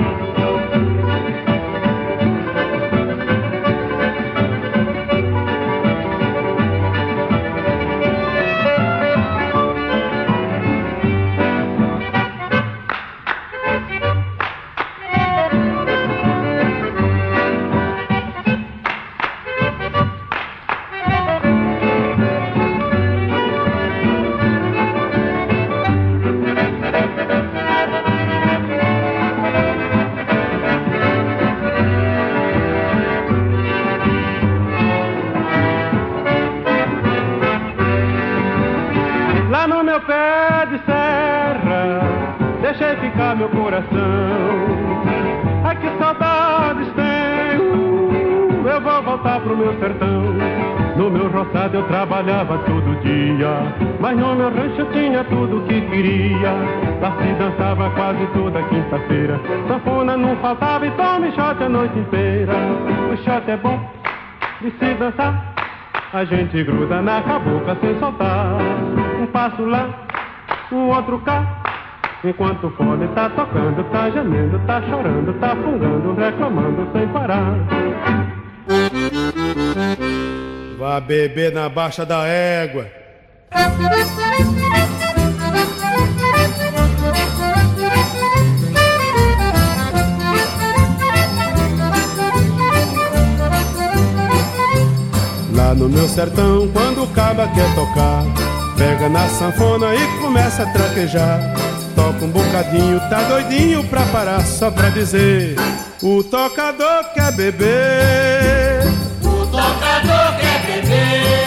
Meu coração, ai que saudades tenho. Eu vou voltar pro meu sertão. No meu roçado eu trabalhava todo dia, mas no meu rancho eu tinha tudo que queria. Lá se dançava quase toda quinta-feira, sanfona não faltava e tome shot a noite inteira. O shot é bom de se dançar, a gente gruda na cabocla sem soltar. Um passo lá, um outro cá, enquanto o fole tá tocando, tá gemendo, tá chorando, tá fungando, reclamando sem parar. Vá beber na baixa da égua. Lá no meu sertão, quando o cabra quer tocar, pega na sanfona e começa a traquejar. toca um bocadinho, tá doidinho pra parar só pra dizer: o tocador quer beber. O tocador quer beber.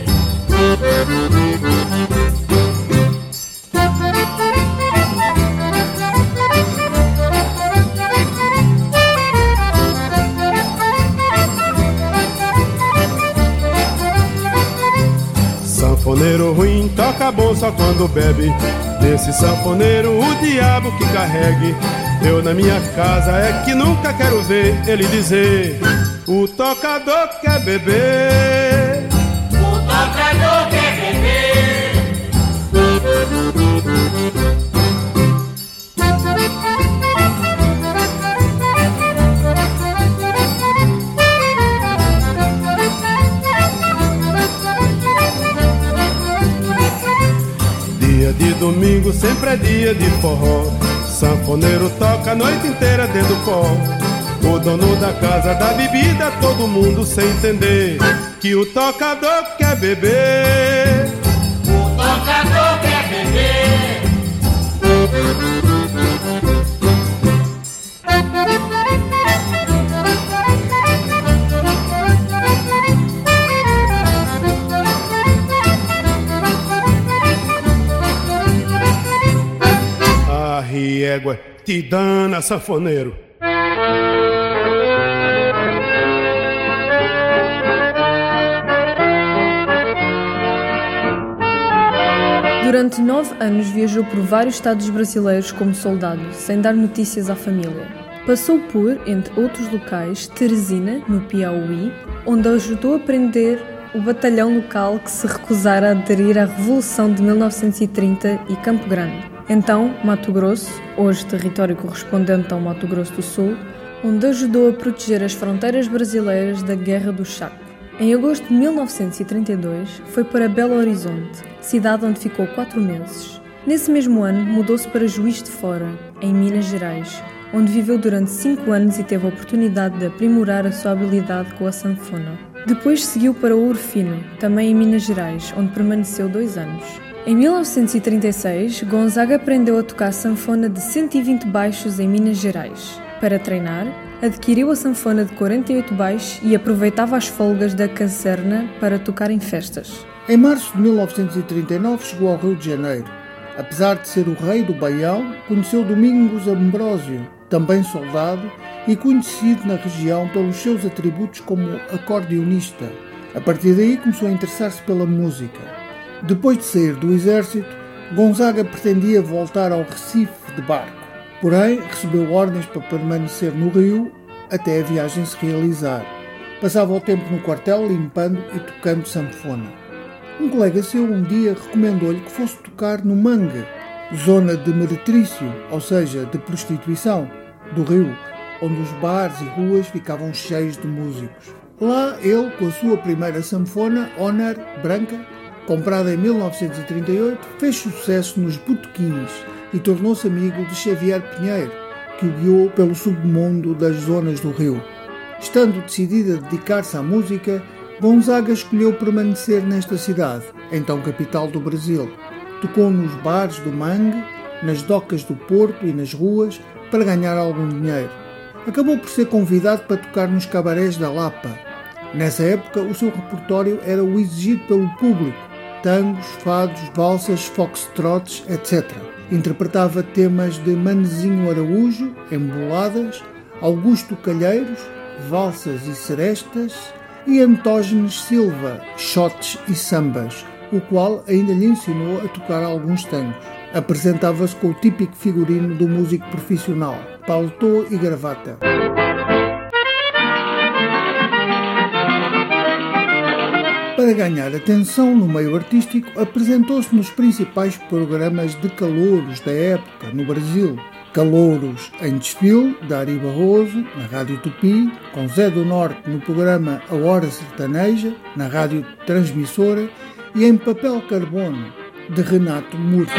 Sanfoneiro ruim toca bom só quando bebe. Desse sanfoneiro o diabo que carregue. Eu na minha casa é que nunca quero ver ele dizer: o tocador quer beber. O tocador quer beber. Dia de domingo sempre é dia de forró. Sanfoneiro toca a noite inteira dentro do pó. O dono da casa da bebida, todo mundo sem entender que o tocador quer beber. O tocador quer beber. Ah, riégua, te dana, sanfoneiro. Durante nove anos viajou por vários estados brasileiros como soldado, sem dar notícias à família. Passou por, entre outros locais, Teresina, no Piauí, onde ajudou a prender o batalhão local que se recusara a aderir à Revolução de mil novecentos e trinta e Campo Grande. Então, Mato Grosso, hoje território correspondente ao Mato Grosso do Sul, onde ajudou a proteger as fronteiras brasileiras da Guerra do Chaco. Em agosto de mil novecentos e trinta e dois, foi para Belo Horizonte, cidade onde ficou quatro meses. Nesse mesmo ano, mudou-se para Juiz de Fora, em Minas Gerais, onde viveu durante cinco anos e teve a oportunidade de aprimorar a sua habilidade com a sanfona. Depois seguiu para Ouro Fino, também em Minas Gerais, onde permaneceu dois anos. Em mil novecentos e trinta e seis, Gonzaga aprendeu a tocar sanfona de cento e vinte baixos em Minas Gerais. Para treinar, adquiriu a sanfona de quarenta e oito baixos e aproveitava as folgas da caserna para tocar em festas. Em março de mil novecentos e trinta e nove chegou ao Rio de Janeiro. Apesar de ser o rei do Baião, conheceu Domingos Ambrósio, também soldado e conhecido na região pelos seus atributos como acordeonista. A partir daí começou a interessar-se pela música. Depois de sair do exército, Gonzaga pretendia voltar ao Recife de barco. Porém, recebeu ordens para permanecer no Rio até a viagem se realizar. Passava o tempo no quartel limpando e tocando sanfona. Um colega seu um dia recomendou-lhe que fosse tocar no Mangue, zona de meretrício, ou seja, de prostituição, do Rio, onde os bares e ruas ficavam cheios de músicos. Lá ele, com a sua primeira sanfona, Honor Branca, comprada em mil novecentos e trinta e oito, fez sucesso nos botequins e tornou-se amigo de Xavier Pinheiro, que o guiou pelo submundo das zonas do Rio. Estando decidido a dedicar-se à música, Gonzaga escolheu permanecer nesta cidade, então capital do Brasil. Tocou nos bares do Mangue, nas docas do Porto e nas ruas para ganhar algum dinheiro. Acabou por ser convidado para tocar nos cabarés da Lapa. Nessa época, o seu repertório era o exigido pelo público: tangos, fados, valsas, foxtrots, etcétera. Interpretava temas de Manezinho Araújo, emboladas, Augusto Calheiros, valsas e serestas, e Antógenes Silva, shots e sambas, o qual ainda lhe ensinou a tocar alguns tangos. Apresentava-se com o típico figurino do músico profissional, paletó e gravata. Para ganhar atenção no meio artístico, apresentou-se nos principais programas de calouros da época no Brasil. Calouros em Desfile, da Ari Barroso, na Rádio Tupi, com Zé do Norte no programa A Hora Sertaneja, na Rádio Transmissora, e em Papel Carbono, de Renato Murta.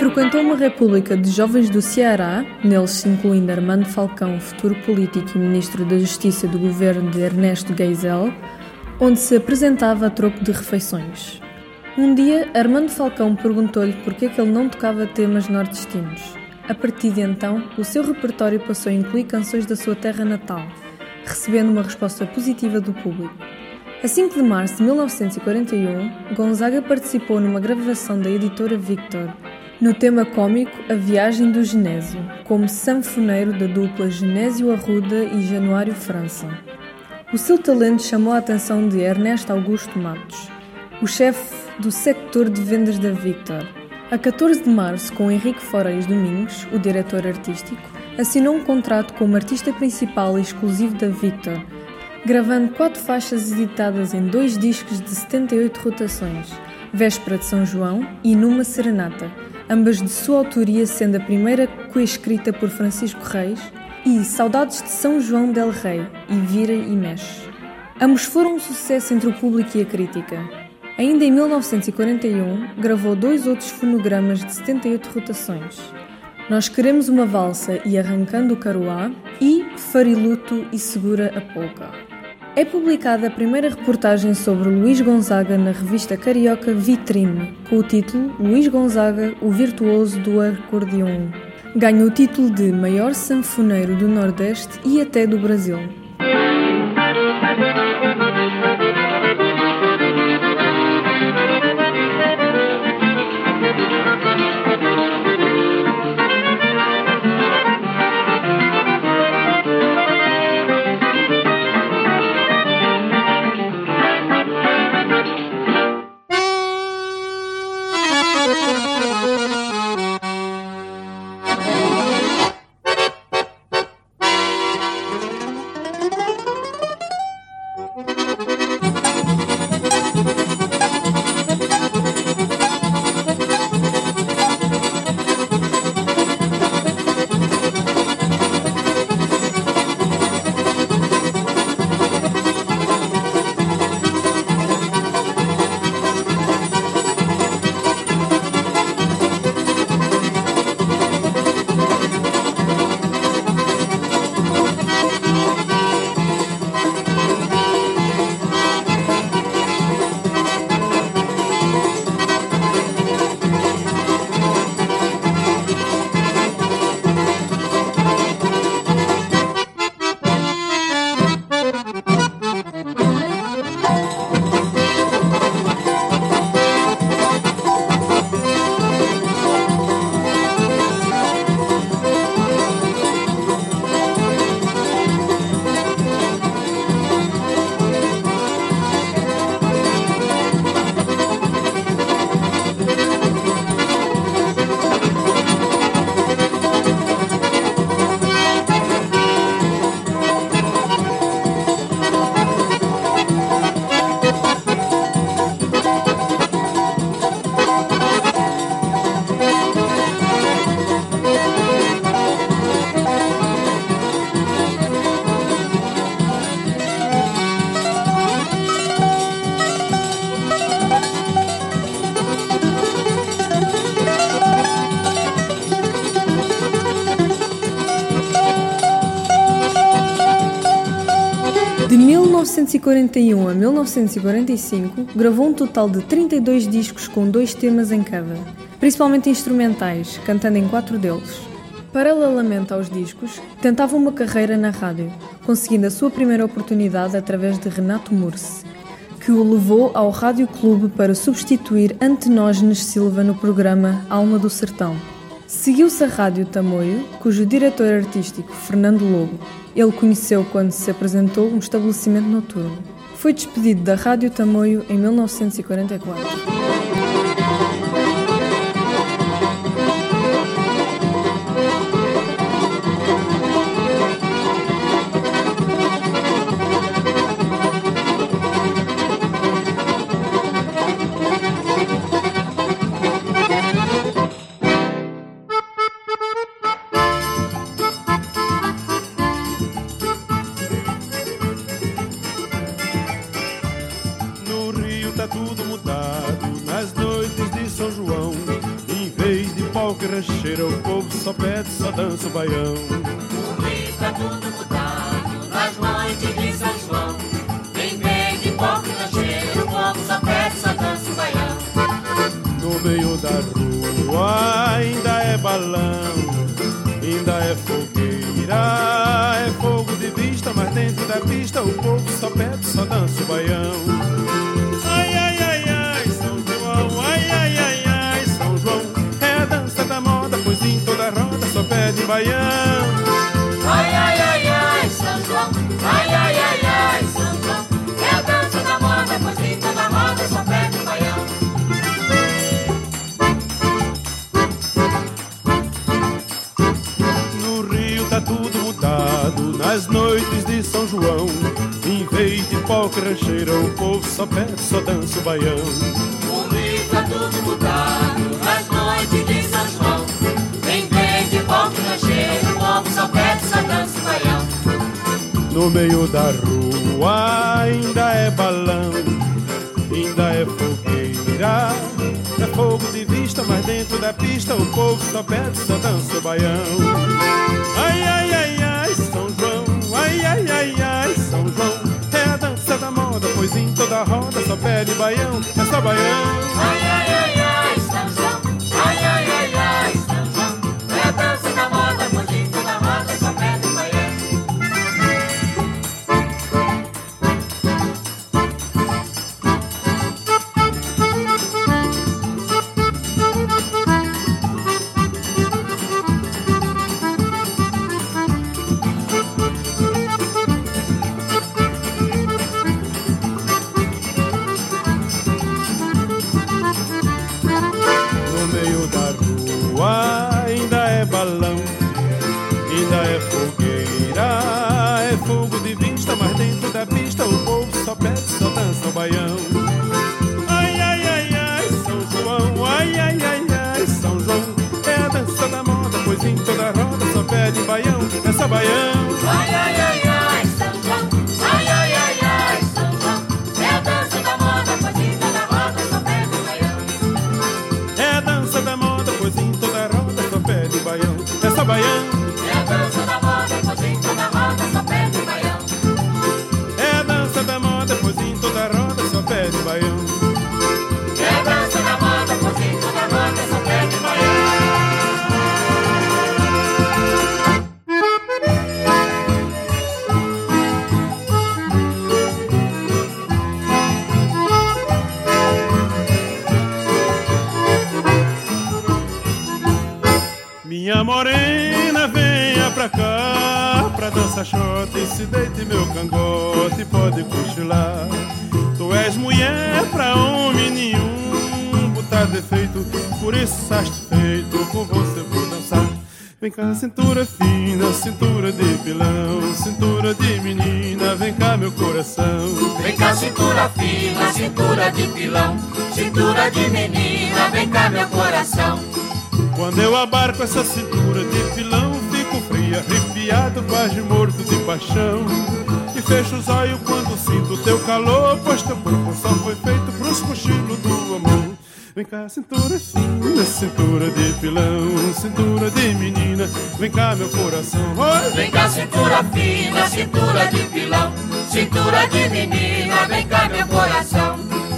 Frequentou uma república de jovens do Ceará, neles se incluindo Armando Falcão, futuro político e ministro da Justiça do governo de Ernesto Geisel, onde se apresentava a troco de refeições. Um dia, Armando Falcão perguntou-lhe por que ele não tocava temas nordestinos. A partir de então, o seu repertório passou a incluir canções da sua terra natal, recebendo uma resposta positiva do público. A cinco de março de mil novecentos e quarenta e um, Gonzaga participou numa gravação da editora Victor, no tema cômico A Viagem do Genésio, como sanfoneiro da dupla Genésio Arruda e Januário França. O seu talento chamou a atenção de Ernesto Augusto Matos, o chefe do sector de vendas da Victor. A catorze de março, com Henrique Foreiros Domingos, o diretor artístico, assinou um contrato como artista principal e exclusivo da Victor, gravando quatro faixas editadas em dois discos de setenta e oito rotações, Véspera de São João e Numa Serenata, ambas de sua autoria, sendo a primeira coescrita por Francisco Reis, e Saudades de São João del Rei e Vira e Mexe. Ambos foram um sucesso entre o público e a crítica. Ainda em mil novecentos e quarenta e um, gravou dois outros fonogramas de setenta e oito rotações, Nós Queremos uma Valsa e Arrancando o Caruá e Fariluto e Segura a Polca. É publicada a primeira reportagem sobre Luís Gonzaga na revista carioca Vitrine, com o título Luís Gonzaga, o virtuoso do acordeon. Ganha o título de maior sanfoneiro do Nordeste e até do Brasil. De mil novecentos e quarenta e um a mil novecentos e quarenta e cinco, gravou um total de trinta e dois discos com dois temas em cada, principalmente instrumentais, cantando em quatro deles. Paralelamente aos discos, tentava uma carreira na rádio, conseguindo a sua primeira oportunidade através de Renato Mursi, que o levou ao Rádio Clube para substituir Antenógenes Silva no programa Alma do Sertão. Seguiu-se a Rádio Tamoio, cujo diretor artístico, Fernando Lobo, ele conheceu quando se apresentou um estabelecimento noturno. Foi despedido da Rádio Tamoio em mil novecentos e quarenta e quatro. Tá tudo mudado, na rancheira, o povo só pede, só dança o baião. O Rio tá tudo mudado nas noites de São João. Quem vem de porco e rancheira, o povo só pede, só dança o baião. No meio da rua ainda é balão, ainda é fogueira, é fogo de vista, mas dentro da pista o povo só pede, só dança o baião. Ai, ai, ai, ai, São João, ai, ai, ai, ai, São João, é a dança da moda, pois em toda roda só pede baião. Ai, ai, ai, ai, São João, ai, ai, ai, ai, São João, é a dança da moda, pois em toda roda só pede baião. No Rio tá tudo mudado nas noites de São João. Em vez de polca rancheira, o povo só pede, só dança o baião. O Rio tá tudo mudado nas noites de São João. Em vez de polca e rancheira, o povo só pede, só dança o baião. No meio da rua ainda é balão, ainda é fogueira, é fogo de vista, mas dentro da pista o povo só pede, só dança o baião. Ai, ai, ai, ai, São João, ai, ai, ai, ai, São João, é a dança da moda, pois em toda roda só pede baião, é só baião. Ai, ai, ai, ai, São João, ai, ai, ai, ai, São João, é a dança da moda, pois em toda roda só pede baião. No meio da rua ainda é balão, ainda é fogueira, é fogo de vista, mas dentro da pista o povo só pede, só dança o baião. Ai, ai, ai, ai, São João, ai, ai, ai, ai, São João, é a dança da moda, pois em toda roda só pede baião, é só baião. Ai, ai, ai, ai, São João, ai, ai, ai, ai, São João, é a dança da moda, pois em toda roda só pede baião. É a dança da moda, pois em toda roda só pede baião, é só baião. É a dança da moda, pois em toda roda só pede baião. É a dança da moda, pois em toda roda só pede baião. É a dança da moda, pois em toda roda só pede baião. Minha morena, venha pra cá, pra dançar shot e se deite meu cangote, pode cochilar. Tu és mulher pra homem nenhum, botar defeito, por isso estás feito, com você vou dançar. Vem cá, cintura fina, cintura de pilão, cintura de menina, vem cá meu coração. Vem cá, cintura fina, cintura de pilão, cintura de menina, vem cá meu coração. Quando eu abarco essa cintura de pilão, fico frio, arrepiado, quase morto de paixão. E fecho os olhos quando sinto teu calor, pois teu corpo só foi feito pros cochilos do amor. Vem cá, cintura fina, cintura de pilão, cintura de menina, vem cá meu coração. Oi! Vem cá, cintura fina, cintura de pilão, cintura de menina, vem cá meu coração.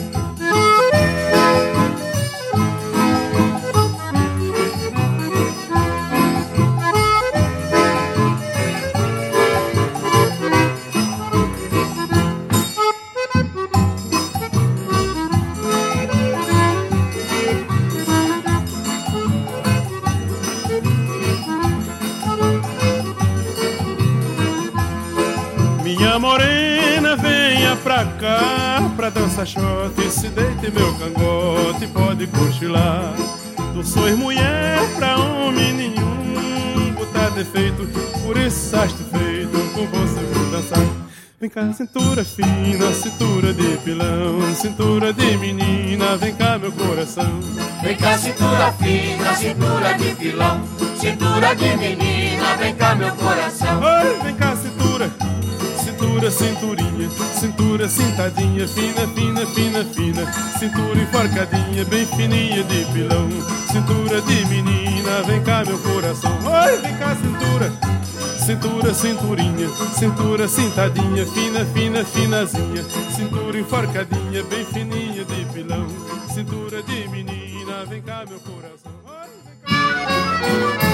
Minha morena, venha pra cá, pra dançar shot e se deite meu cangote, pode cochilar. Tu sois mulher pra homem nenhum, botar defeito, por isso estás feito, com você vou dançar. Vem cá, cintura fina, cintura de pilão, cintura de menina, vem cá meu coração. Vem cá, cintura fina, cintura de pilão, cintura de menina, vem cá meu coração. Oi, vem cá, cintura, cintura Cintura, cinturinha, cintura cintadinha, fina, fina, fina, fina. Cintura enforcadinha, bem fininha de pilão. Cintura de menina, vem cá meu coração. Oi, vem cá cintura. Cintura, cinturinha, cintura cintadinha, fina, fina, finazinha. Cintura enforcadinha, bem fininha de pilão. Cintura de menina, vem cá meu coração. Oi, vem cá.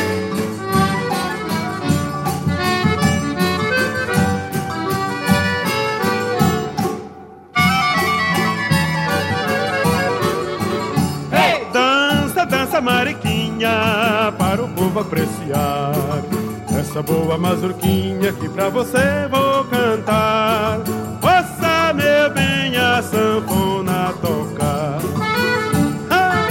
Dança mariquinha para o povo apreciar essa boa mazurquinha que pra você vou cantar. Ouça meu bem a sanfona tocar. Ah!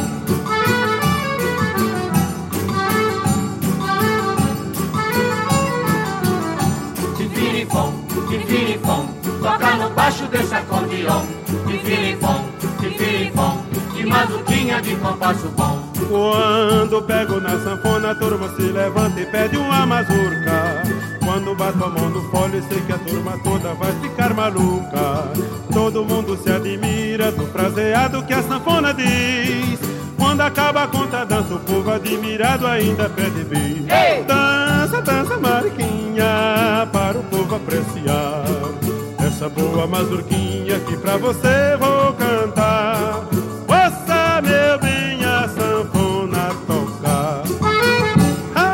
Tifirifom, tifirifom, toca no baixo desse acordeon. Tifirifom, tifirifom, de mazurquinha de compasso bom. Quando pego na sanfona, a turma se levanta e pede uma mazurca. Quando bato a mão no fole, sei que a turma toda vai ficar maluca. Todo mundo se admira do fraseado que a sanfona diz. Quando acaba a contradança, o povo admirado ainda pede bis. Hey! Dança, dança mariquinha, para o povo apreciar essa boa mazurquinha que pra você vou cantar. Ouça meu bem a sanfona tocar. Ah!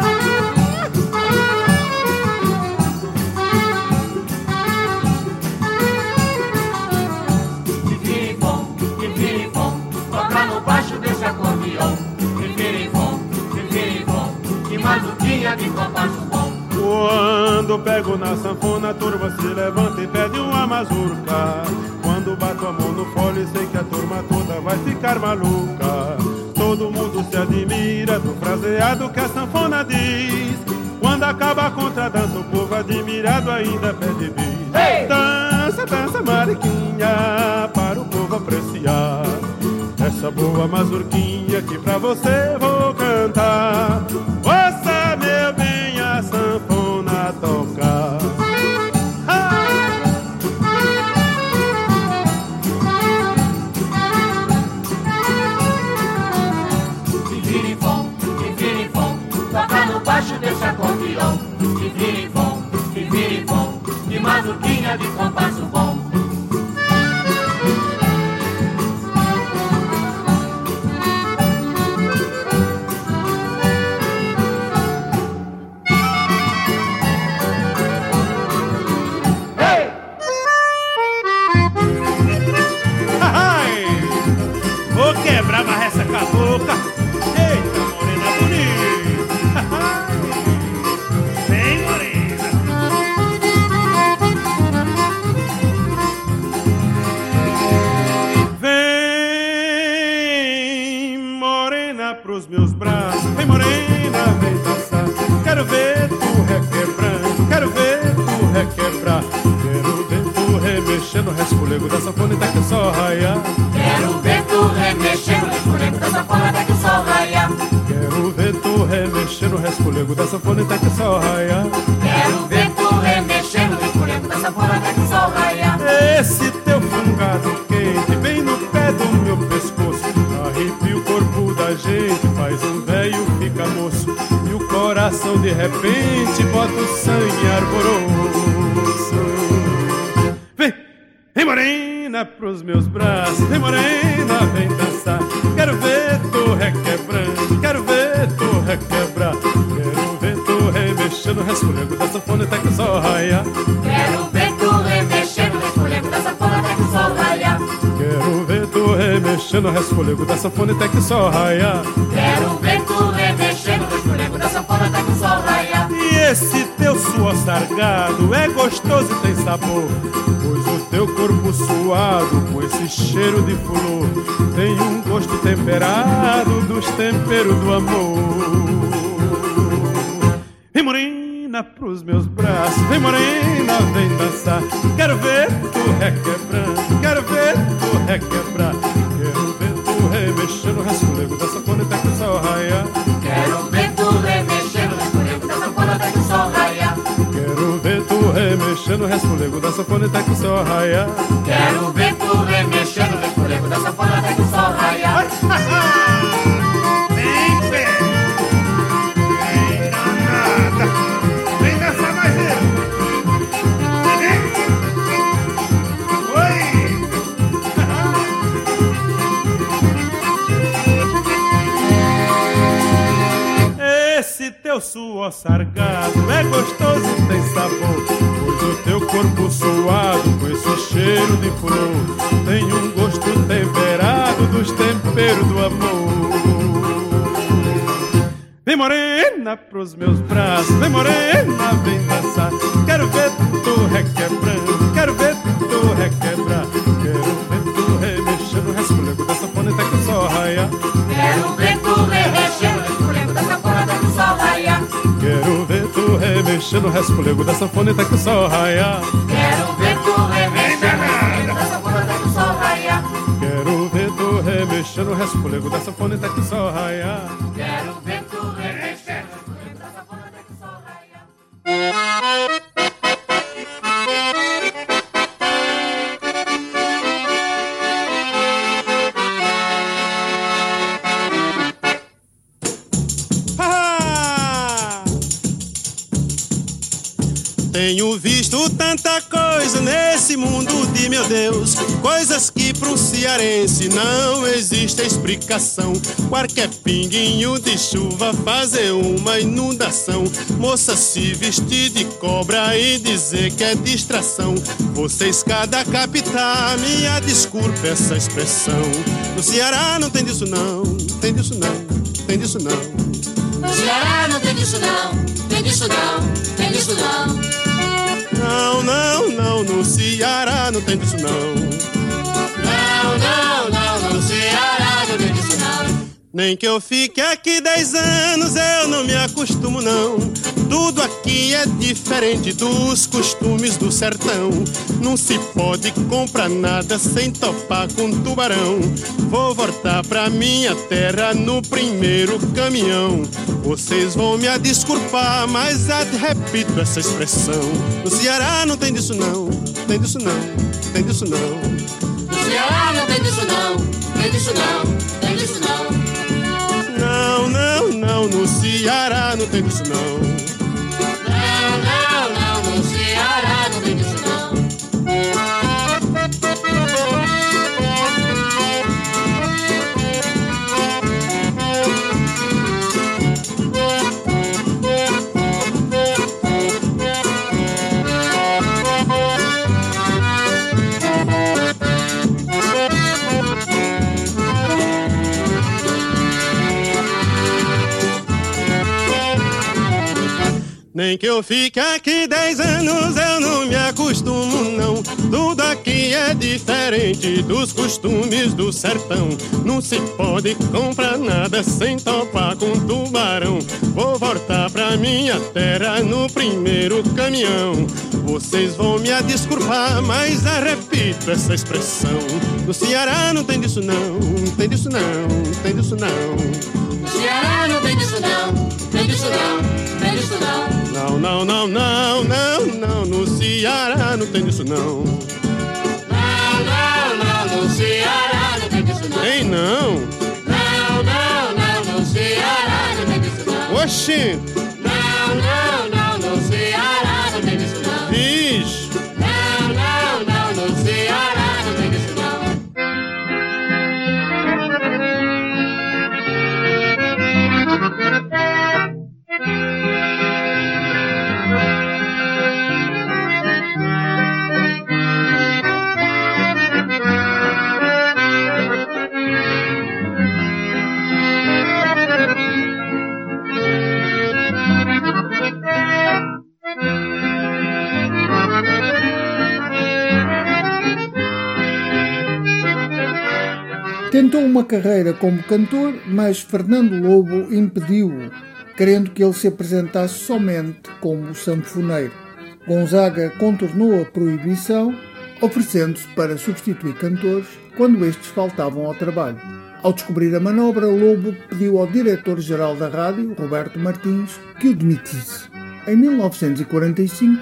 Tifirifom, tifirifom, toca no baixo desse acordeon. Tifirifom, tifirifom, de mazurquinha de compasso bom. Quando pego na sanfona, a turma se levanta e pede uma mazurca. Quando bato a mão no fole, sei que a turma toda vai ficar maluca. Todo mundo se admira do fraseado que a sanfona diz. Quando acaba a contradança, o povo admirado ainda pede bis. Hey! Dança, dança mariquinha, para o povo apreciar essa boa mazurquinha que pra você vou cantar. Ouça meu bem a sanfona tocar. Tifirifom, tifirifom, toca no baixo desse acordeon. Tifirifom, tifirifom, de mazurquinha de compasso bom. Eita, morena bonita. Vem, morena. Vem, morena, pros meus braços. Vem, morena, vem dançar. Quero ver tu requebrando. Quero ver tu requebrar. Quero ver tu remexendo o resfolego da sanfona até que o sol raiar. Quero ver tu remexendo o resfolego da sanfona até que o sol raiar. Quero ver tu remexendo o resfolego da sanfona até que o sol raiar. Quero ver tu remexendo o resfolego da sanfona até que o sol raiar. Esse teu fungado quente bem no pé do meu pescoço arrepia o corpo da gente, faz um velho ficar moço e o coração de repente bota o sangue arboroso. Vem, vem morena pros meus braços, vem morena, vem dançar. Quero ver tu requebrando, quero ver tu requebrar. Quero ver tu remexendo o resfolego da sanfona até que o sol raiar. Quero ver tu remexendo o resfolego da sanfona até que o sol raiar. Quero ver tu remexendo o resfolego da sanfona até que o sol raiar. Quero ver tu remexendo o resfolego da sanfona até que o sol raiar. E esse teu suor sargado é gostoso e tem sabor, pois o teu corpo suado com esse cheiro de flor tem um gosto temperado dos temperos do amor. Vem morena pros meus braços, vem morena, vem dançar. Quero ver tu requebrando, quero ver tu requebrar. Quero ver tu remexendo o resfolego da sanfona até que o sol raiar. Quero ver tu remexendo o resfolego da sanfona até que o sol raiar. Quero ver tu remexendo remexendo o resfolego da sanfona até que o sol raia. Quero ver tu remexendo o resfolego da sanfona até que o sol raia. Vem, pé! Vem, danada! Vem dançar mais eu! Vem! Oi! Esse teu suor sargado é gostoso e tem sabor, pois o teu corpo suado com esse cheiro de flor tem um gosto temperado dos temperos do amor. Vem morena pros meus braços, vem morena, vem dançar. Quero ver tu requebrando, quero ver tu requebrar. Quero ver tu remexendo o resfolego da sanfona até que o sol raia. Quero ver tu remexendo o resfolego da sanfona até que o sol raia. Quero ver tu remexendo o resfolego da sanfona até que o sol raia. Quero ver tu remexendo o resfolego da sanfona até que o sol raia. Quero ver tu remexendo o resfolego da sanfona até que o sol raia. Quero ver tu remexendo o resfolego da sanfona até que o sol raia. Tenho visto tanta coisa nesse mundo de meu Deus, coisas que pro cearense não existe explicação. Qualquer pinguinho de chuva fazer uma inundação, moça se vestir de cobra e dizer que é distração. Vocês cada captar, minha desculpa essa expressão. No Ceará não tem disso não, tem disso não, tem disso não. No Ceará não tem disso não, tem disso não, tem disso não. Não, não, não, no Ceará não tem disso não. Não, não, não, no Ceará não tem disso não. Nem que eu fique aqui dez anos, eu não me acostumo não. Tudo aqui é diferente dos costumes do sertão. Não se pode comprar nada sem topar com tubarão. Vou voltar pra minha terra no primeiro caminhão. Vocês vão me desculpar, mas eu repito essa expressão. No Ceará não tem disso não, tem disso não, tem disso não. No Ceará não tem disso não, tem disso não, tem disso não. Não, não, não, no Ceará não tem disso não. Não, não, não, no Ceará não tem disso não. Nem que eu fique aqui dez anos, eu não me acostumo não. Tudo aqui é diferente dos costumes do sertão. Não se pode comprar nada sem topar com tubarão. Vou voltar pra minha terra no primeiro caminhão. Vocês vão me desculpar, mas eu repito essa expressão. No Ceará não tem disso não, tem disso não, tem disso não. No Ceará não tem disso não, tem disso não, tem disso não. Não, não, não, não, não, não, no Ceará não tem disso não. Não, não, não, no Ceará não tem disso não. Tem não? Não, não, não, no Ceará não tem disso não. Oxi! Não, não, não, no Ceará não tem disso não. Vixe! Não, não, não, no Ceará não tem disso não. Tentou uma carreira como cantor, mas Fernando Lobo impediu-o, querendo que ele se apresentasse somente como sanfoneiro. Gonzaga contornou a proibição, oferecendo-se para substituir cantores quando estes faltavam ao trabalho. Ao descobrir a manobra, Lobo pediu ao diretor-geral da rádio, Roberto Martins, que o demitisse. Em mil novecentos e quarenta e cinco,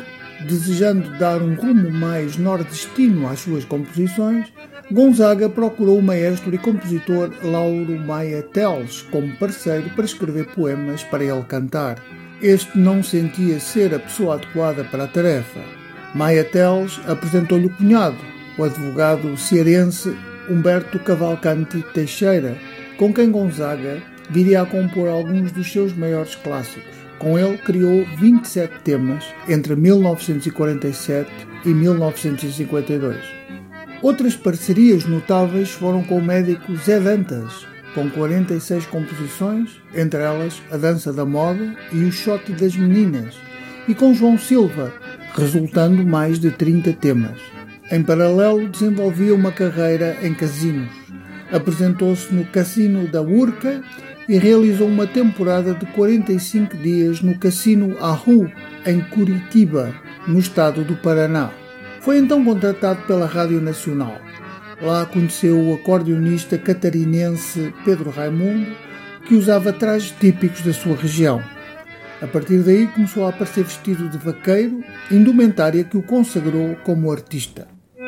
Desejando dar um rumo mais nordestino às suas composições, Gonzaga procurou o maestro e compositor Lauro Maia Teles como parceiro para escrever poemas para ele cantar. Este não sentia ser a pessoa adequada para a tarefa. Maia Teles apresentou-lhe o cunhado, o advogado cearense Humberto Cavalcanti Teixeira, com quem Gonzaga viria a compor alguns dos seus maiores clássicos. Com ele criou vinte e sete temas entre mil novecentos e quarenta e sete e mil novecentos e cinquenta e dois. Outras parcerias notáveis foram com o médico Zé Dantas, com quarenta e seis composições, entre elas A Dança da Moda e O Shot das Meninas, e com João Silva, resultando mais de trinta temas. Em paralelo, desenvolvia uma carreira em casinos. Apresentou-se no Cassino da Urca e realizou uma temporada de quarenta e cinco dias no Cassino Arru, em Curitiba, no estado do Paraná. Foi então contratado pela Rádio Nacional. Lá conheceu o acordeonista catarinense Pedro Raimundo, que usava trajes típicos da sua região. A partir daí começou a aparecer vestido de vaqueiro, indumentária que o consagrou como artista.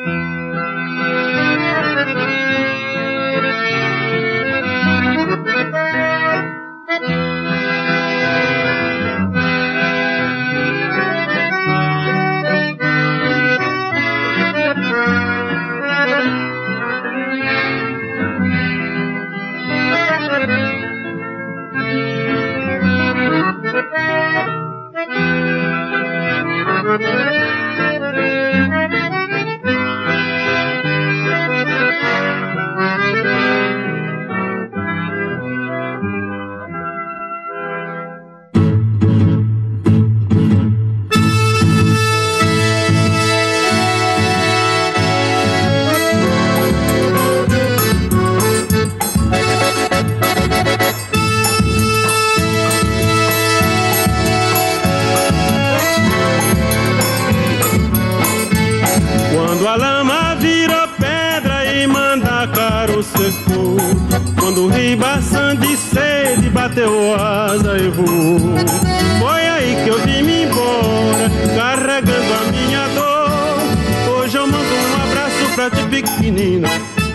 Quando a lama virou pedra e mandacaru secou, quando o ribação de sede bateu asa e voou, foi aí que eu vim-me embora, carregando a minha dor. Hoje eu mando um abraço pra ti pequenina,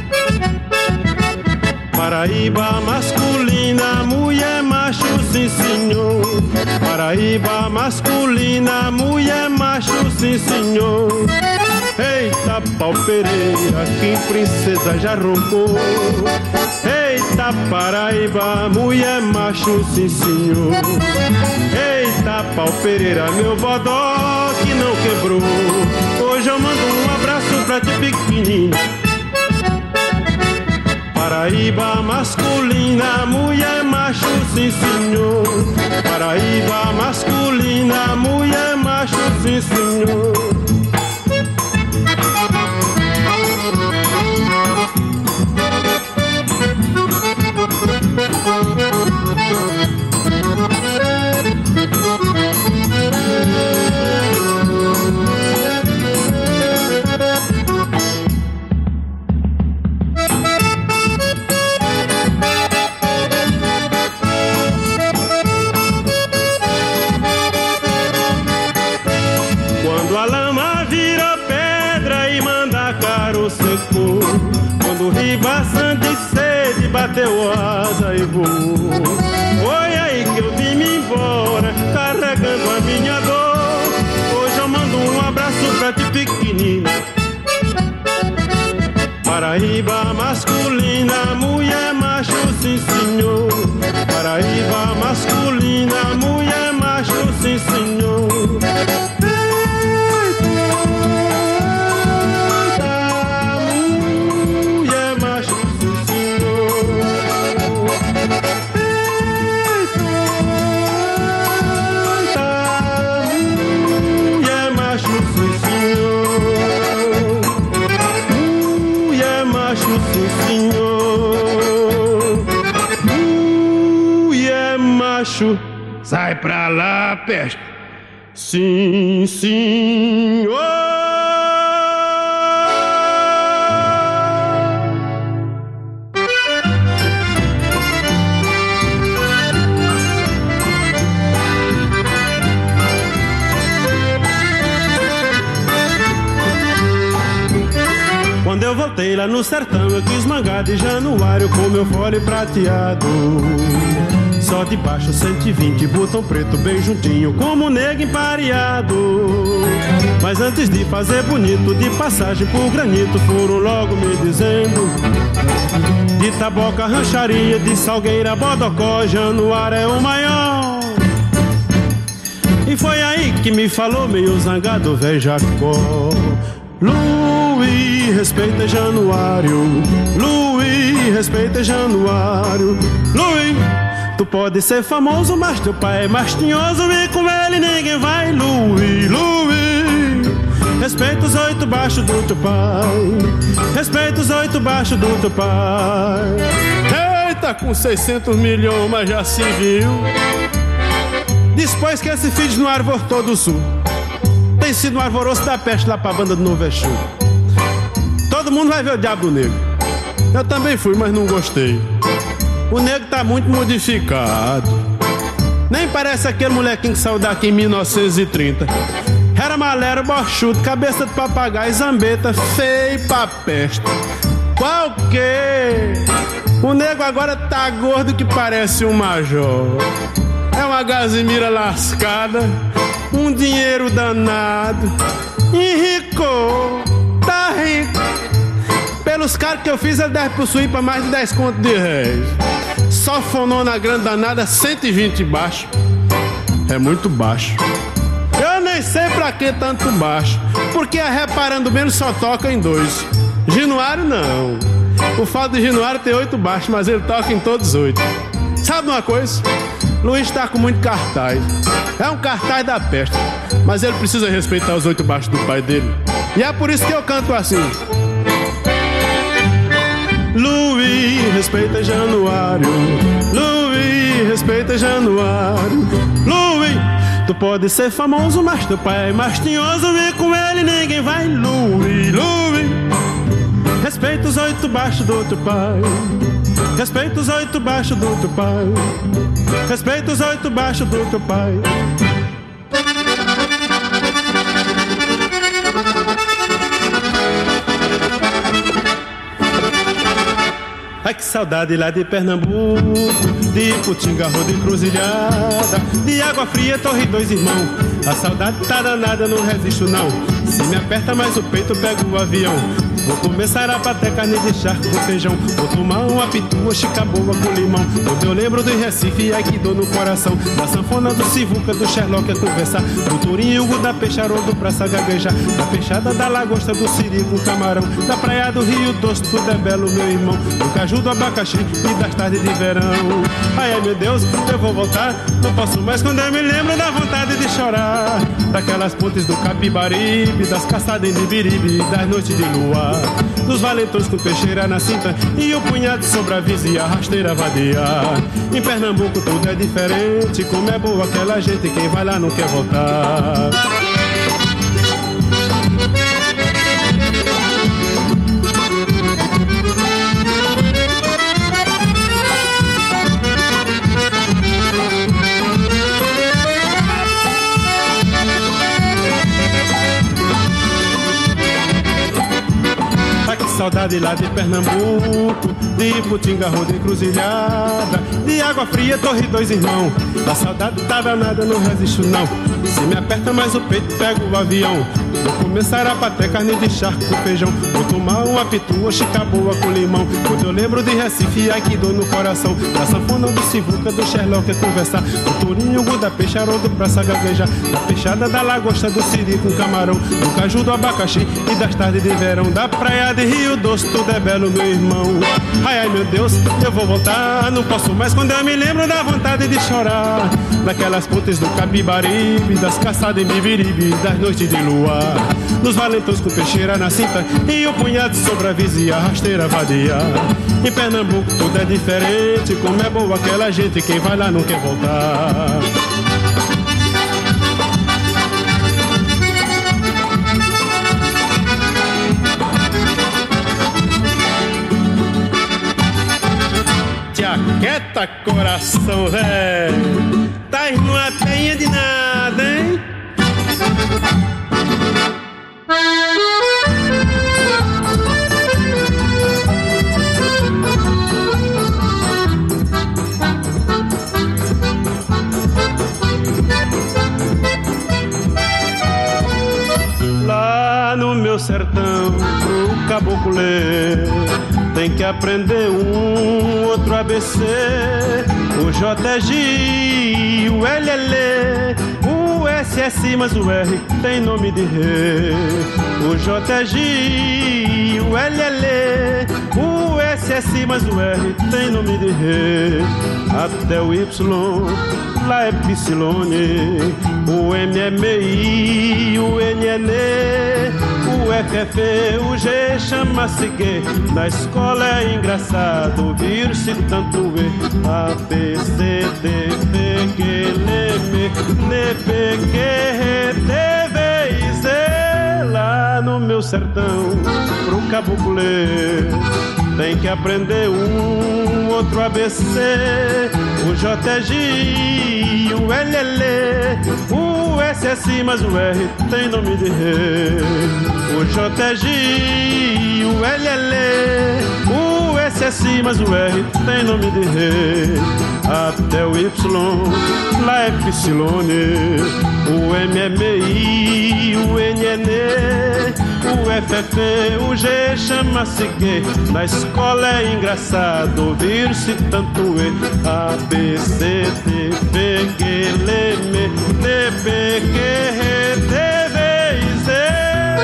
Paraíba masculina, mulher macho, sim senhor. Paraíba masculina, mulher macho, sim senhor. Eita pau Pereira, que princesa já roncou. Eita Paraíba, mulher macho, sim senhor. Eita pau Pereira, meu bodó que não quebrou. Hoje eu mando um abraço pra ti pequenininho. Paraíba masculina, mulher macho, sim senhor. Paraíba masculina, mulher macho, sim senhor. Quando a lama vira pedra e mandacaru secou, quando o ribação de sede bateu asa e voou, foi aí que eu vim-me embora, carregando a minha dor. Hoje eu mando um abraço pra ti pequenina. Paraíba masculina, mulher macho, sim senhor. Paraíba masculina, mulher macho, sim senhor. Sai pra lá, peste. Sim, senhor. voltei lá no sertão, eu quis mangar de Januário com meu fole prateado. Só de baixo cento e vinte, botão preto bem juntinho, como nego empareado. Mas antes de fazer bonito, de passagem por granito, foram logo me dizendo: de Taboca, Rancharia, de Salgueira, Bodocó, Januário é o maior. E foi aí que me falou meio zangado, véi Jacó: Luí, respeita Januário, Luí, respeita Januário. Luí, tu pode ser famoso, mas teu pai é mais tinhoso e com ele ninguém vai. Luí, Luí, respeita os oito baixos do teu pai, respeita os oito baixos do teu pai. Eita, com seiscentos milhões, mas já se viu. Depois que esse filho no arvortou do sul, tem sido um alvoroço da peste lá pra banda do Novo Exu. Todo mundo vai ver o Diabo do Negro. Eu também fui, mas não gostei. O negro tá muito modificado. Nem parece aquele molequinho que saiu daqui em mil novecentos e trinta. Era malero, bochudo, cabeça de papagaio, zambeta, feio pra peste. Qual que? O negro agora tá gordo que parece um major. É uma gazimira lascada, um dinheiro danado. Enricou, tá rico. Pelos caras que eu fiz, ele deve possuir pra mais de dez contos de réis. Só fonona grande danada, cento e vinte baixo. É muito baixo. Eu nem sei pra que tanto baixo, porque a Reparando Menos só toca em dois. Januário não. O fato de Januário ter oito baixos, mas ele toca em todos oito. Sabe uma coisa? Luiz tá com muito cartaz. É um cartaz da peste, mas ele precisa respeitar os oito baixos do pai dele. E é por isso que eu canto assim: Luiz, respeita Januário, Luiz, respeita Januário. Luiz, tu pode ser famoso, mas teu pai é mais tinhoso e com ele ninguém vai. Luiz, Luiz, respeita os oito baixos do teu pai, respeita os oito baixos do teu pai, respeita os oito baixos do teu pai. Ai que saudade lá de Pernambuco, de Putinga, Roda Encruzilhada, de Água Fria, Torre Dois Irmãos. A saudade tá danada, não resisto não. Se me aperta mais o peito, eu pego o avião. Vou comer sarapaté, carne de charco com feijão. Vou tomar uma pitua, chica boa com limão. Quando eu lembro do Recife, ai que dor no coração. Da sanfona do Sivuca, do Sherlock a conversar. Do Turinho, da Peixarodo, praça gaguejar. Da Peixada, da Lagosta, do Siri com camarão. Da praia do Rio Doce, tudo é belo, meu irmão. Do caju, do abacaxi e das tardes de verão. Ai, ai meu Deus, eu vou voltar. Não posso mais quando eu me lembro da vontade de chorar. Daquelas pontes do Capibaribe, das caçadas em Bibiribe, das noites de luar, dos valentões com peixeira na cinta e o punhado sobre a visa e a rasteira vadear. Em Pernambuco tudo é diferente, como é boa aquela gente, quem vai lá não quer voltar. Saudade lá de Pernambuco, de Putinga, Roda Encruzilhada, de Água Fria, Torre Dois Irmãos. A saudade tá danada, não resisto não. Se me aperta mais o peito, pego o avião. Vou comer sarapaté, carne de charco com feijão. Vou tomar uma pitua, chica boa com limão. Quando eu lembro de Recife, ai que dor no coração. Da sanfona do Sivuca, do Sherlock a conversar. Do Turinho, da Peixarodo, praça gaguejar. Da Peixada, da Lagosta, do Siri com camarão. Do caju, do abacaxi e das tardes de verão. Da praia de Rio Doce, tudo é belo, meu irmão. Ai, ai, meu Deus, eu vou voltar. Não posso mais quando eu me lembro da vontade de chorar. Daquelas pontes do Capibaribe, das caçadas em Bibiribe, das noites de luar, dos valentões com peixeira na cinta e o punhado sobre a visa e a rasteira vadear. Em Pernambuco tudo é diferente, como é boa aquela gente, quem vai lá não quer voltar. Te aquieta, coração, velho. Tá numa penha de nada, hein? sertão pro caboclo ler. Tem que aprender um outro A B C, o J é G, o L L, o S é Si, mas o R tem nome de rei. O J é G, o L L, o S é Si, mas o R tem nome de rei. Até o Y, lá é Psilone, o M é M I, o N é N, o F é F, o G chama-se G. Na escola é engraçado ouvir-se tanto E. A, B, C, D, F, G, L, M, N, P, Q, R, T, V e Z. Lá no meu sertão, pro caboclo ler, tem que aprender um outro A B C, o J é G, o L L, o S é Si, mas o R tem nome de rei. O J é G, o L L, o S é Si, mas o R tem nome de rei. Até o Y, lá é Psilone, o M é M I, o N é N, o F é F, o G chama-se G. Na escola é engraçado ouvir-se tanto E. A, B, C, D, F, G, L, M, N, P, Q, R, T, V e Z.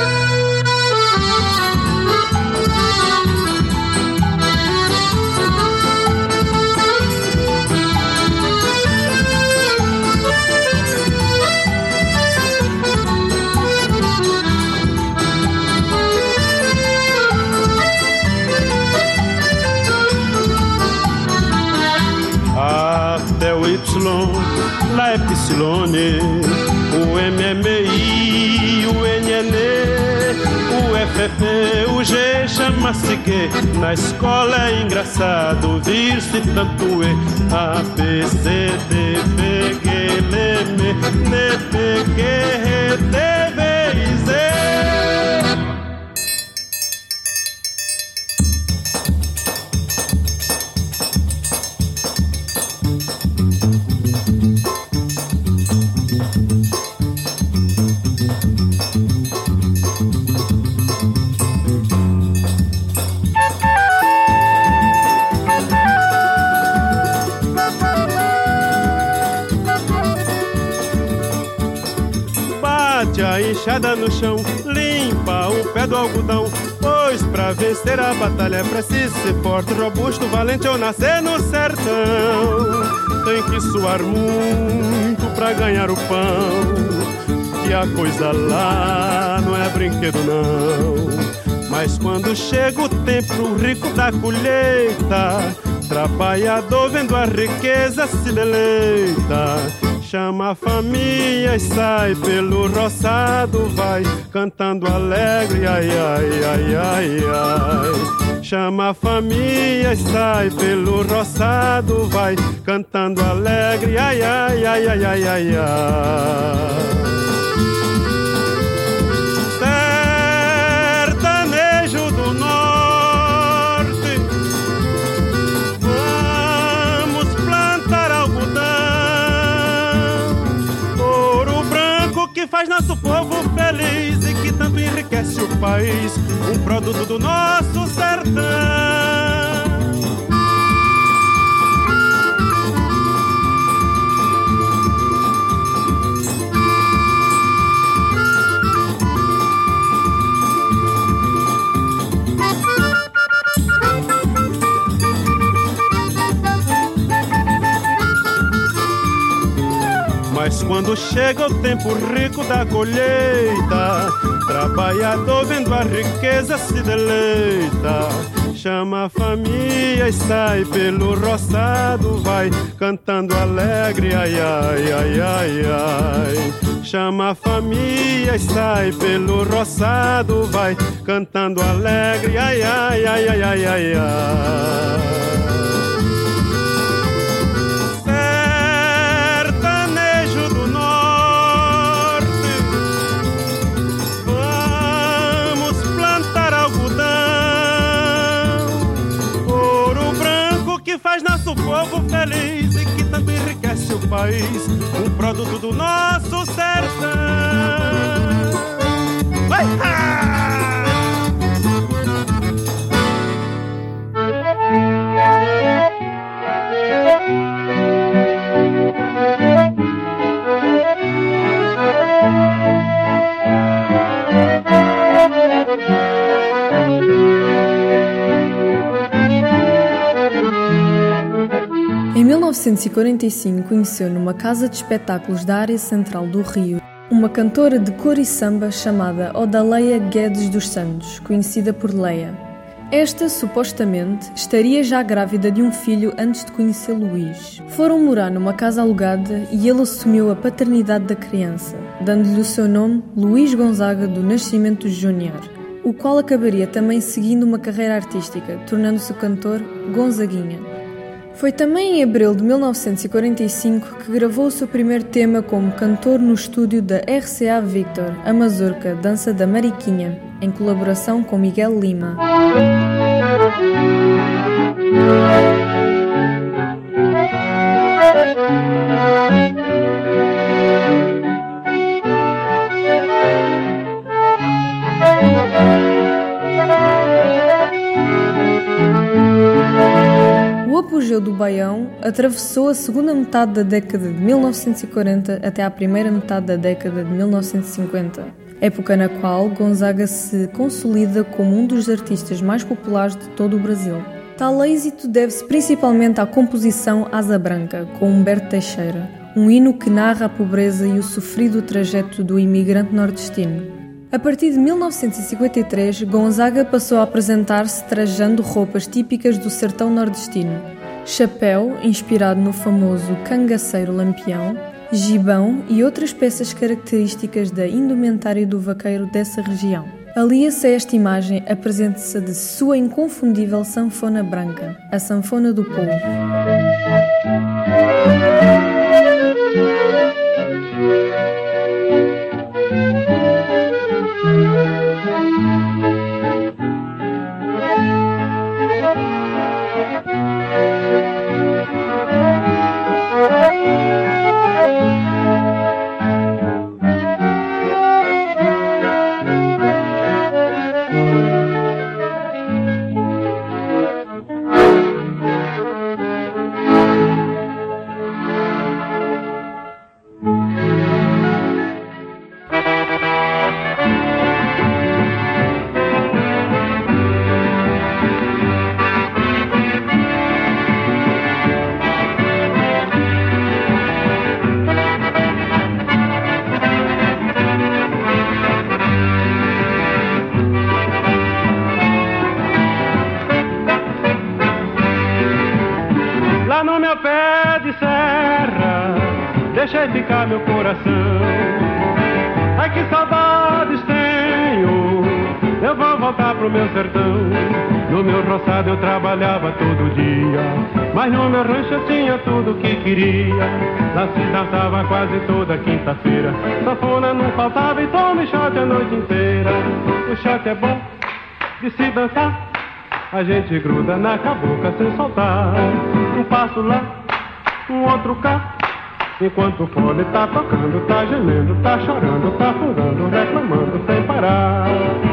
Até o Y, lá é Psilone, o M é M I, o N é N, o F é F, o G chama-se G. Na escola é engraçado ouvir-se tanto E. A, B, C, D, F, G, L, M, N, P, Q, R, T, V e Z. A enxada no chão, limpa o pé do algodão, pois pra vencer a batalha é preciso ser forte, robusto, valente ou nascer no sertão. Tem que suar muito pra ganhar o pão, que a coisa lá não é brinquedo não. Mas quando chega o tempo rico da colheita, trabalhador vendo a riqueza se deleita. Chama a família e sai pelo roçado, vai cantando alegre, ai, ai, ai, ai, ai. Chama a família e sai pelo roçado, vai cantando alegre, ai, ai, ai, ai, ai, ai, ai. Sertanejo do norte, vamos plantar algodão, que faz nosso povo feliz e que tanto enriquece o país, um produto do nosso sertão. Mas quando chega o tempo rico da colheita, trabalhador vendo a riqueza se deleita. Chama a família e sai pelo roçado, vai cantando alegre, ai, ai, ai, ai, ai. Chama a família e sai pelo roçado, vai cantando alegre, ai, ai, ai, ai, ai, ai, ai. Faz nosso povo feliz e que tanto enriquece o país, um produto do nosso sertão. Vai! Ah! novecentos e quarenta e cinco conheceu numa casa de espetáculos da área central do Rio uma cantora de cor e samba chamada Odaleia Guedes dos Santos, conhecida por Leia. Esta, supostamente, estaria já grávida de um filho antes de conhecer Luís. Foram morar numa casa alugada e ele assumiu a paternidade da criança, dando-lhe o seu nome Luís Gonzaga do Nascimento Júnior, o qual acabaria também seguindo uma carreira artística, tornando-se o cantor Gonzaguinha. Foi também em abril de mil novecentos e quarenta e cinco que gravou o seu primeiro tema como cantor no estúdio da R C A Victor, a Mazurca, Dança da Mariquinha, em colaboração com Miguel Lima. O apogeu do baião atravessou a segunda metade da década de mil novecentos e quarenta até à primeira metade da década de mil novecentos e cinquenta, época na qual Gonzaga se consolida como um dos artistas mais populares de todo o Brasil. Tal êxito deve-se principalmente à composição Asa Branca, com Humberto Teixeira, um hino que narra a pobreza e o sofrido trajeto do imigrante nordestino. A partir de mil novecentos e cinquenta e três, Gonzaga passou a apresentar-se trajando roupas típicas do sertão nordestino. Chapéu, inspirado no famoso cangaceiro lampião, gibão e outras peças características da indumentária do vaqueiro dessa região. Alia-se a esta imagem a presença de sua inconfundível sanfona branca, a sanfona do povo. Deixei ficar meu coração. Ai, que saudades tenho. Eu vou voltar pro meu sertão. No meu roçado eu trabalhava todo dia, mas no meu rancho eu tinha tudo que queria. Lá se dançava quase toda quinta-feira. Sanfona não faltava e tome shot a noite inteira. O shot é bom de se dançar. A gente gruda na cabocla sem soltar. Um passo lá, um outro cá. Enquanto o fole tá tocando, tá gemendo, tá chorando, tá fungando, reclamando sem parar.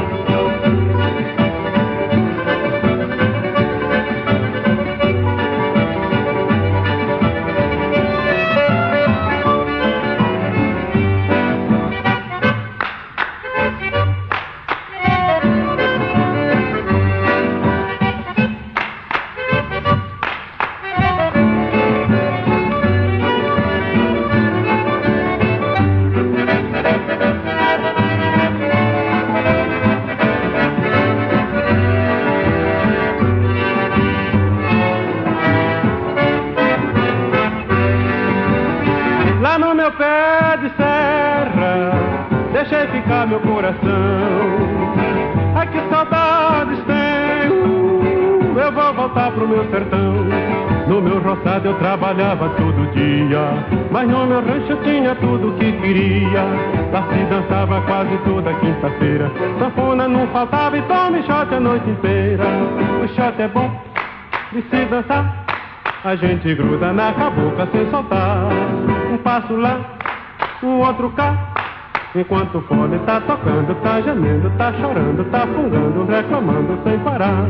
Deixei ficar meu coração. Ai, que saudades tenho. Eu vou voltar pro meu sertão. No meu roçado eu trabalhava todo dia, mas no meu rancho eu tinha tudo que queria. Lá se dançava quase toda quinta-feira. Sanfona não faltava e tome shot a noite inteira. O shot é bom de se dançar. A gente gruda na cabocla sem soltar. Um passo lá, um outro cá. Enquanto o fole tá tocando, tá gemendo, tá chorando, tá fungando, reclamando sem parar.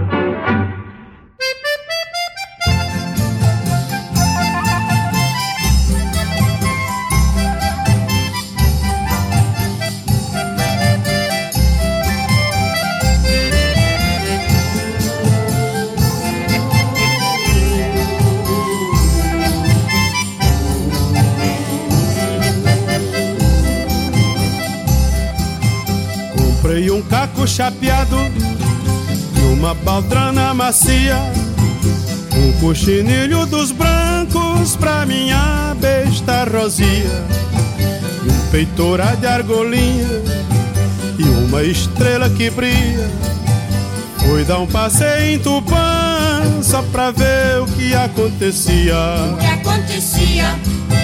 Comprei um caco chapeado numa baldrana macia, um coxinilho dos brancos pra minha besta rosia, um peitoral de argolinha e uma estrela que brilha. Fui dar um passeio em Tupã só pra ver o que acontecia. O que acontecia?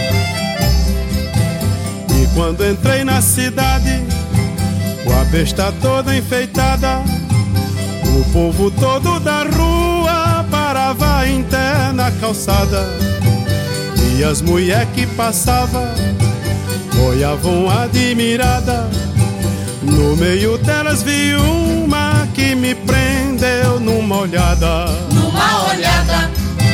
E quando entrei na cidade, com a besta toda enfeitada, o povo todo da rua parava em pé na calçada. E as mulher que passavam olhavam admirada. No meio delas vi uma que me prendeu numa olhada. Numa olhada.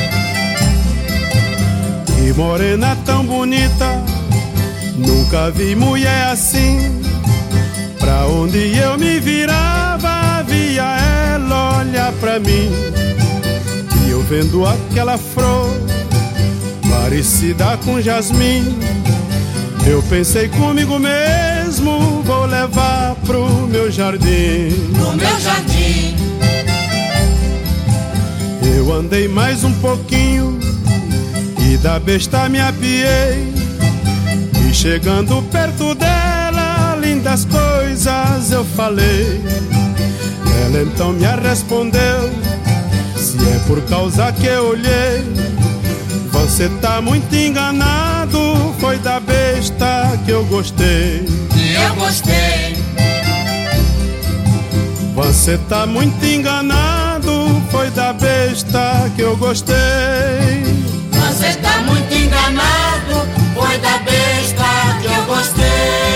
Que morena tão bonita, nunca vi mulher assim. Pra onde eu me virava, via ela olhar pra mim. E eu vendo aquela flor parecida com jasmim, eu pensei comigo mesmo, vou levar pro meu jardim. No meu jardim. Eu andei mais um pouquinho e da besta me apiei. E chegando perto dela, lindas coisas eu falei. Ela então me respondeu, se é por causa que eu olhei, você tá muito enganado, foi da besta que eu gostei. Que eu gostei. Você tá muito enganado, foi da besta que eu gostei. Você tá muito enganado, foi da besta que eu gostei.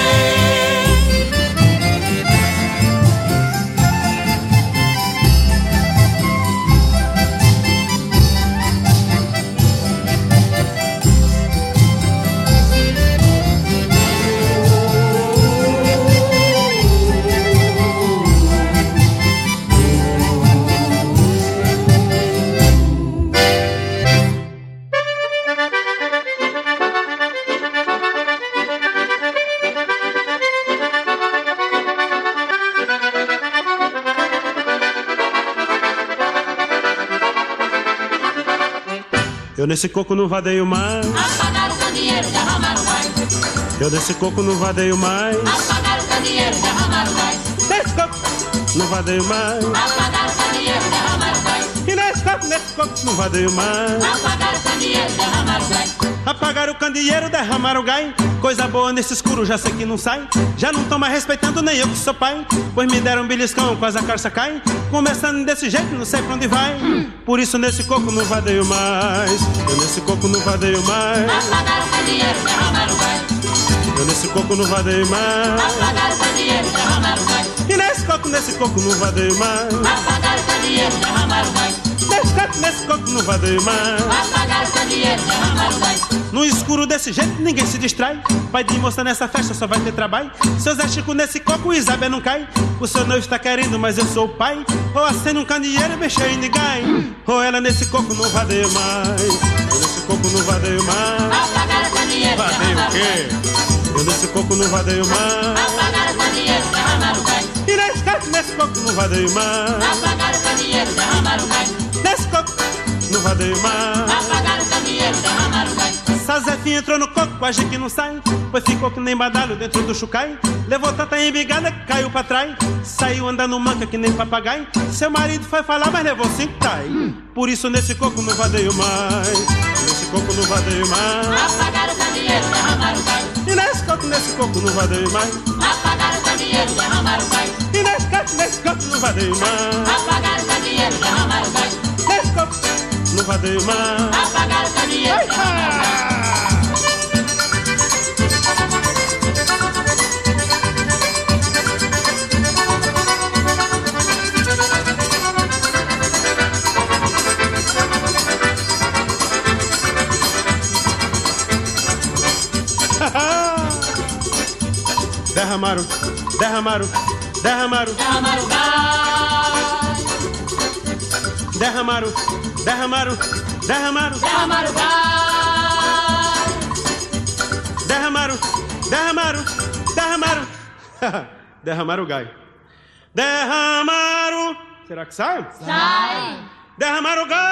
Eu nesse coco não vadeio mais. Apagaram o candeeiro, derramaram mais. Eu nesse coco não vadeio mais. Apagaram o candeeiro, derramaram mais. Nesse coco não vadeio mais. Apagaram o candeeiro, derramaram mais. E nesse coco, nesse coco não vadeio mais. Apagaram o candeeiro, derramaram mais. Apagaram o candeeiro, derramaram o gai. Coisa boa nesse escuro, já sei que não sai. Já não tão mais respeitando nem eu que sou pai. Pois me deram um beliscão, quase a carça cai. Começando desse jeito, não sei pra onde vai. Por isso nesse coco não vadeio mais. Eu nesse coco não vadeio mais. Apagaram o candeeiro, derramaram mais. Eu nesse coco não vadeio mais. Apagaram o candeeiro, derramaram mais. E nesse coco, nesse coco não vadeio mais. Apagaram o candeeiro, derramaram mais. Nesse coco, nesse coco não vadeio mais. Apagaram o candeeiro, derramaram mais. No escuro desse jeito ninguém se distrai. Pai de moça nessa festa só vai ter trabalho. Seu Zé Chico nesse coco, o Isabel não cai. O seu noivo está querendo, mas eu sou o pai. Ou acendo um candeeiro e mexer em ninguém. Ou ela nesse coco não vadeio mais. Eu nesse coco não vadeio mais. Apagaram o candeeiro, Vadeio o derramaram quê? mais. Eu nesse coco não vadeio mais. Apagaram o candeeiro, derramaram mais. E nesse coco, nesse coco não vadeio mais. Apagaram o candeeiro, derramaram mais. Nesse coco não vadeio mais. Apagaram o candeeiro, derramaram mais. Sazefinha entrou no coco, quase que não sai. Pois ficou que nem badalho dentro do chucai. Levou tanta embigada que caiu pra trás. Saiu andando manca que nem papagaio. Seu marido foi falar, mas levou cinco tai. Por isso nesse coco não vadeio mais. Nesse coco não vadeio mais. Apagaram o candeeiro, derramaram mais. E nesse coco, nesse coco não vadeio mais. Apagaram o candeeiro, derramaram mais. E nesse coco, nesse coco não vadeio mais. Apagaram o candeeiro, derramaram mais. Nesse coco não vadeio mais. Apagaram o candeeiro, derramaram mais. Derramaram, derramaram, derramaram, Derramaram gás. derramaram, derramaram, derramaram, Derramaram gás. derramaram, derramaram, derramaram, derramaram o gai. Derramaram... Será que sai? Sai! Derramaram gás!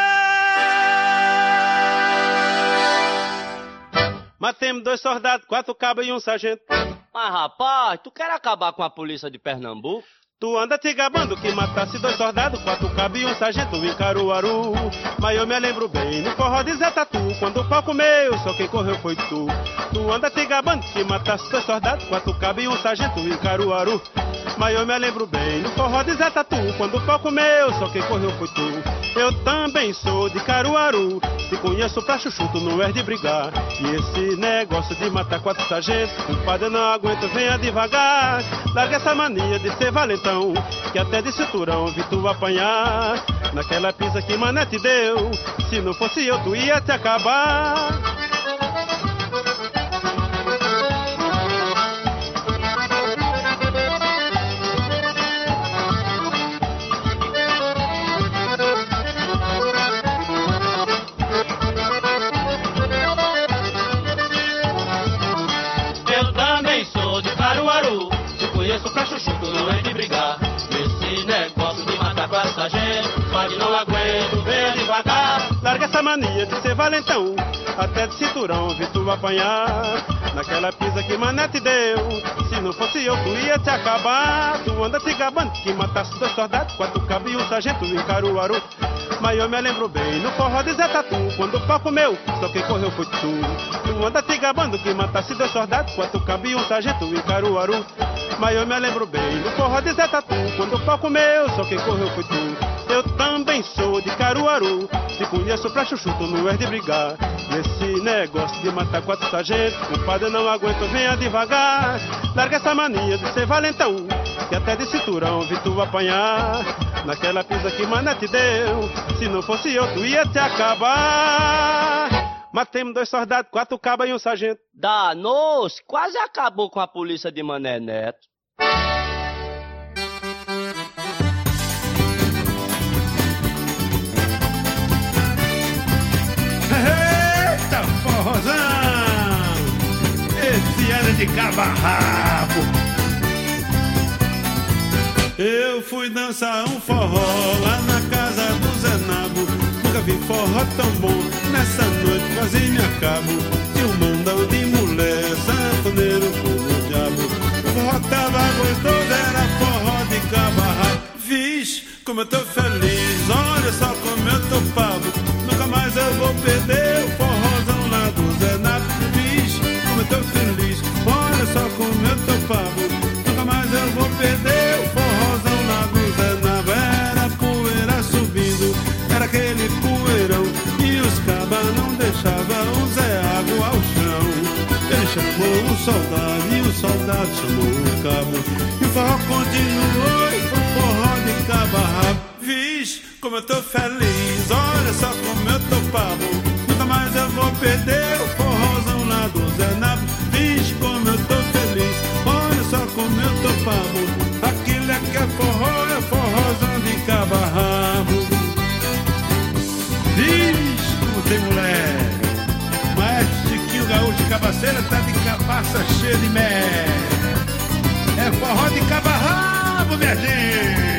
Matemos dois soldados, quatro cabos e um sargento. Mas rapaz, tu quer acabar com a polícia de Pernambuco? Tu anda te gabando que matasse dois soldados, quatro cabos e um sargento em Caruaru. Mas eu me lembro bem, no forró de Zé Tatu, quando o pau comeu, só quem correu foi tu. Tu anda te gabando que matasse dois soldados, quatro cabos e um sargento em Caruaru. Mas eu me lembro bem, no forró de Zé Tatu, quando o pau comeu, só quem correu foi tu. Eu também sou de Caruaru, te conheço pra chuchu, tu não és de brigar. E esse negócio de matar quatro sargentos, compadre, eu não aguento, venha devagar. Larga essa mania de ser valentão, que até de cinturão vi tu apanhar. Naquela pisa que mané te deu, se não fosse eu tu ia te acabar. Eu também sou de Caruaru, te conheço pra chuchu, tu não é de brigar. Esse negócio de matar quatro sargentos, pode não aguento, venha devagar. Larga essa mania de ser valentão, até de cinturão vi tu apanhar. Naquela pisa que mané te deu, se não fosse eu tu ia te acabar. Tu anda te gabando que matasse dois soldados, quatro cabos e um sargento em Caruaru. Mas eu me lembro bem, no forró de Zé Tatu, quando o pau comeu, só quem correu foi tu. Tu anda te gabando que matasse dois soldados, quatro cabos e um sargento em Caruaru. Mas eu me lembro bem, no forró de Zé Tatu, quando o pau comeu, só quem correu foi tu. Eu também sou de Caruaru, te conheço pra chuchu, tu não és de brigar. E esse negócio de matar quatro sargentos, compadre, eu não aguento, venha devagar. Larga essa mania de ser valentão, que até de cinturão vi tu apanhar. Naquela pisa que mané te deu, se não fosse eu tu ia te acabar. Matemos dois soldados, quatro cabas e um sargento. Danou-se, quase acabou com a polícia de Mané Neto. Eita, forrozão! Esse era de cabo-rabo. Eu fui dançar um forró lá na casa do Zé Nabo. Nunca vi forró tão bom, nessa noite quase me acabo. Tinha um mandão de mulher, sanfoneiro como o diabo. O forró tava gostoso, era forró de cabo-rabo. Vixe, como eu tô feliz, olha só como eu tô pavo. Nunca mais eu vou perder o forrozão lá do Zé Nabo. Vixe, como eu tô feliz, olha só como eu tô pavo. Nunca mais eu vou perder o forrozão lá do Zé Nabo. Era poeira subindo, era aquele poeirão, e os cabas não deixavam o Zé Água ao chão. Ele chamou o soldado e o soldado chamou o cabo, e o forró continuou e foi forró de cabo-rabo. Vixe, como eu tô feliz, olha só como eu tô pavo. Nunca mais eu vou perder o forrozão lá do Zé Nabo. Vixe, como eu tô feliz, olha só como eu tô pavo. Aquilo é que é forró, é forrozão de cabo-rabo. Vixe, como tem mulher. Maestro Chiquinho Gaúcho de Cabaceira tá de cabaça cheia de mé. É forró de cabo-rabo, minha gente.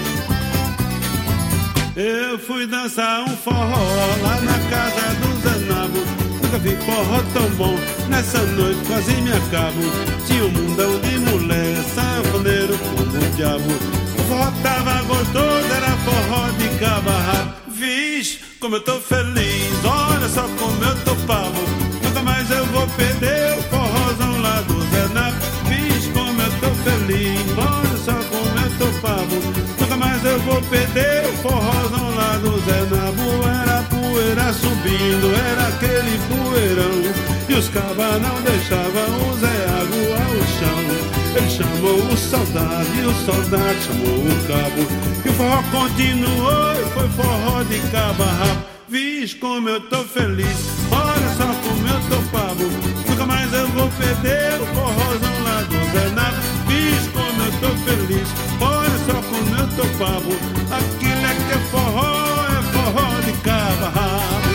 Eu fui dançar um forró lá na casa do Zé Nabo. Nunca vi forró tão bom, nessa noite quase me acabo. Tinha um mundão de mulher, sanfoneiro como o diabo. O forró tava gostoso, era forró de cabo-rabo. Vixe, como eu tô feliz, olha só como eu tô pavo. Nunca mais eu vou perder o forrozão lá do Zé Nabo. Vixe, como eu tô feliz, olha só como eu tô pavo. Nunca mais eu vou perder o forrozão lá do Zé Nabo. Era poeira subindo, era aquele poeirão, e os cabas não deixavam o Zé Água ao chão. Ele chamou o soldado e o soldado chamou o cabo, e o forró continuou e foi forró de cabo-rabo. Vixe, como eu tô feliz, olha só como eu tô pavo. Nunca mais eu vou perder o forrozão lá do Zé Nabo. Vixe, como eu tô feliz, olha só como eu tô pavo. Aquilo é que é forró, é forró de cabo-rabo.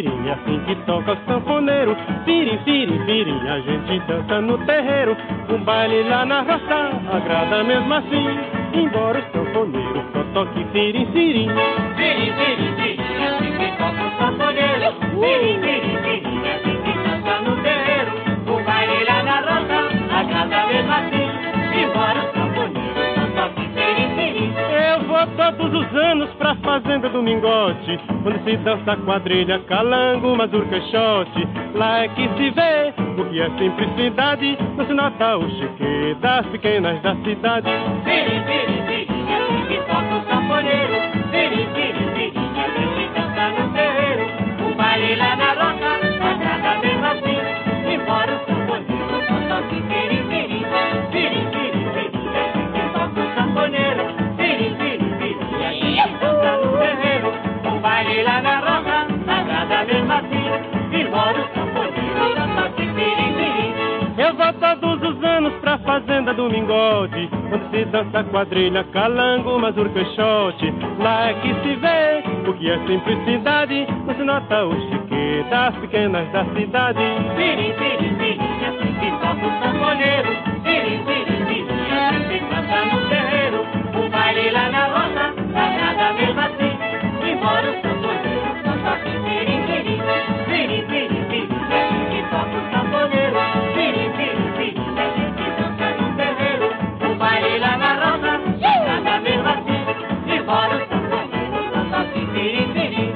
firim, é assim que toca o sanfoneiro. Firim, firim, firim, a gente dança no terreiro. Um baile lá na roça, agrada mesmo assim. Embora o sanfoneiro só toque firim, firim. Firim, firim, firim, é assim que toca o sanfoneiro. Firim, firim, firim, é assim que dança no terreiro. Um baile lá na roça, agrada mesmo assim. Embora o sanfoneiro só toque firim, firim. Eu vou todos os anos pra fazenda do Mingote, onde se dança quadrilha, calango, mazurca e xote. Lá é que se vê o que é simplicidade, não se nota o chique das pequenas da cidade. Firim, firim, firim, é assim que toca o sanfoneiro. Firim, firim, firim, a gente dança no terreiro. O baile lá na roça, agrada mesmo assim. Embora o sanfoneiro só toque firim, firim. Firim, firim, firim, é assim que toca o sanfoneiro. Firim, firim, firim, a gente dança no terreiro. O baile lá na roça, agrada mesmo assim. Embora o sanfoneiro só toque firim, firim. Eu vou todos os anos pra fazenda do Mingote, onde se dança quadrilha, calango, mazurca e xote. Lá é que se vê o que é simplicidade, não se nota o chique das pequenas da cidade. Firim, firim, firim, assim que toca o sanfoneiro. Firim, firim, firim, assim que dança no terreiro. O baile lá na roça, agrada mesmo assim. Embora o sanfoneiro só toque firim, firim. Firim, firim, firim, assim que toca o sanfoneiro. Firim, firim, firim, assim que dança no terreiro. O baile lá na roça, agrada mesmo assim. Embora o sanfoneiro só toque firim, firim.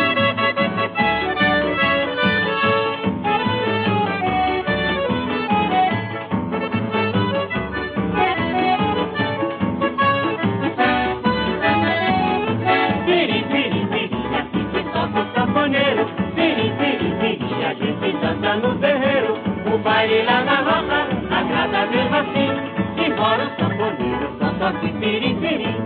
Firim, firim, firim, assim que toca o sanfoneiro. Firim, firim, firim, a gente dança no terreiro. O baile lá na roça, agrada mesmo assim. Embora o sanfoneiro só toque firim, firim.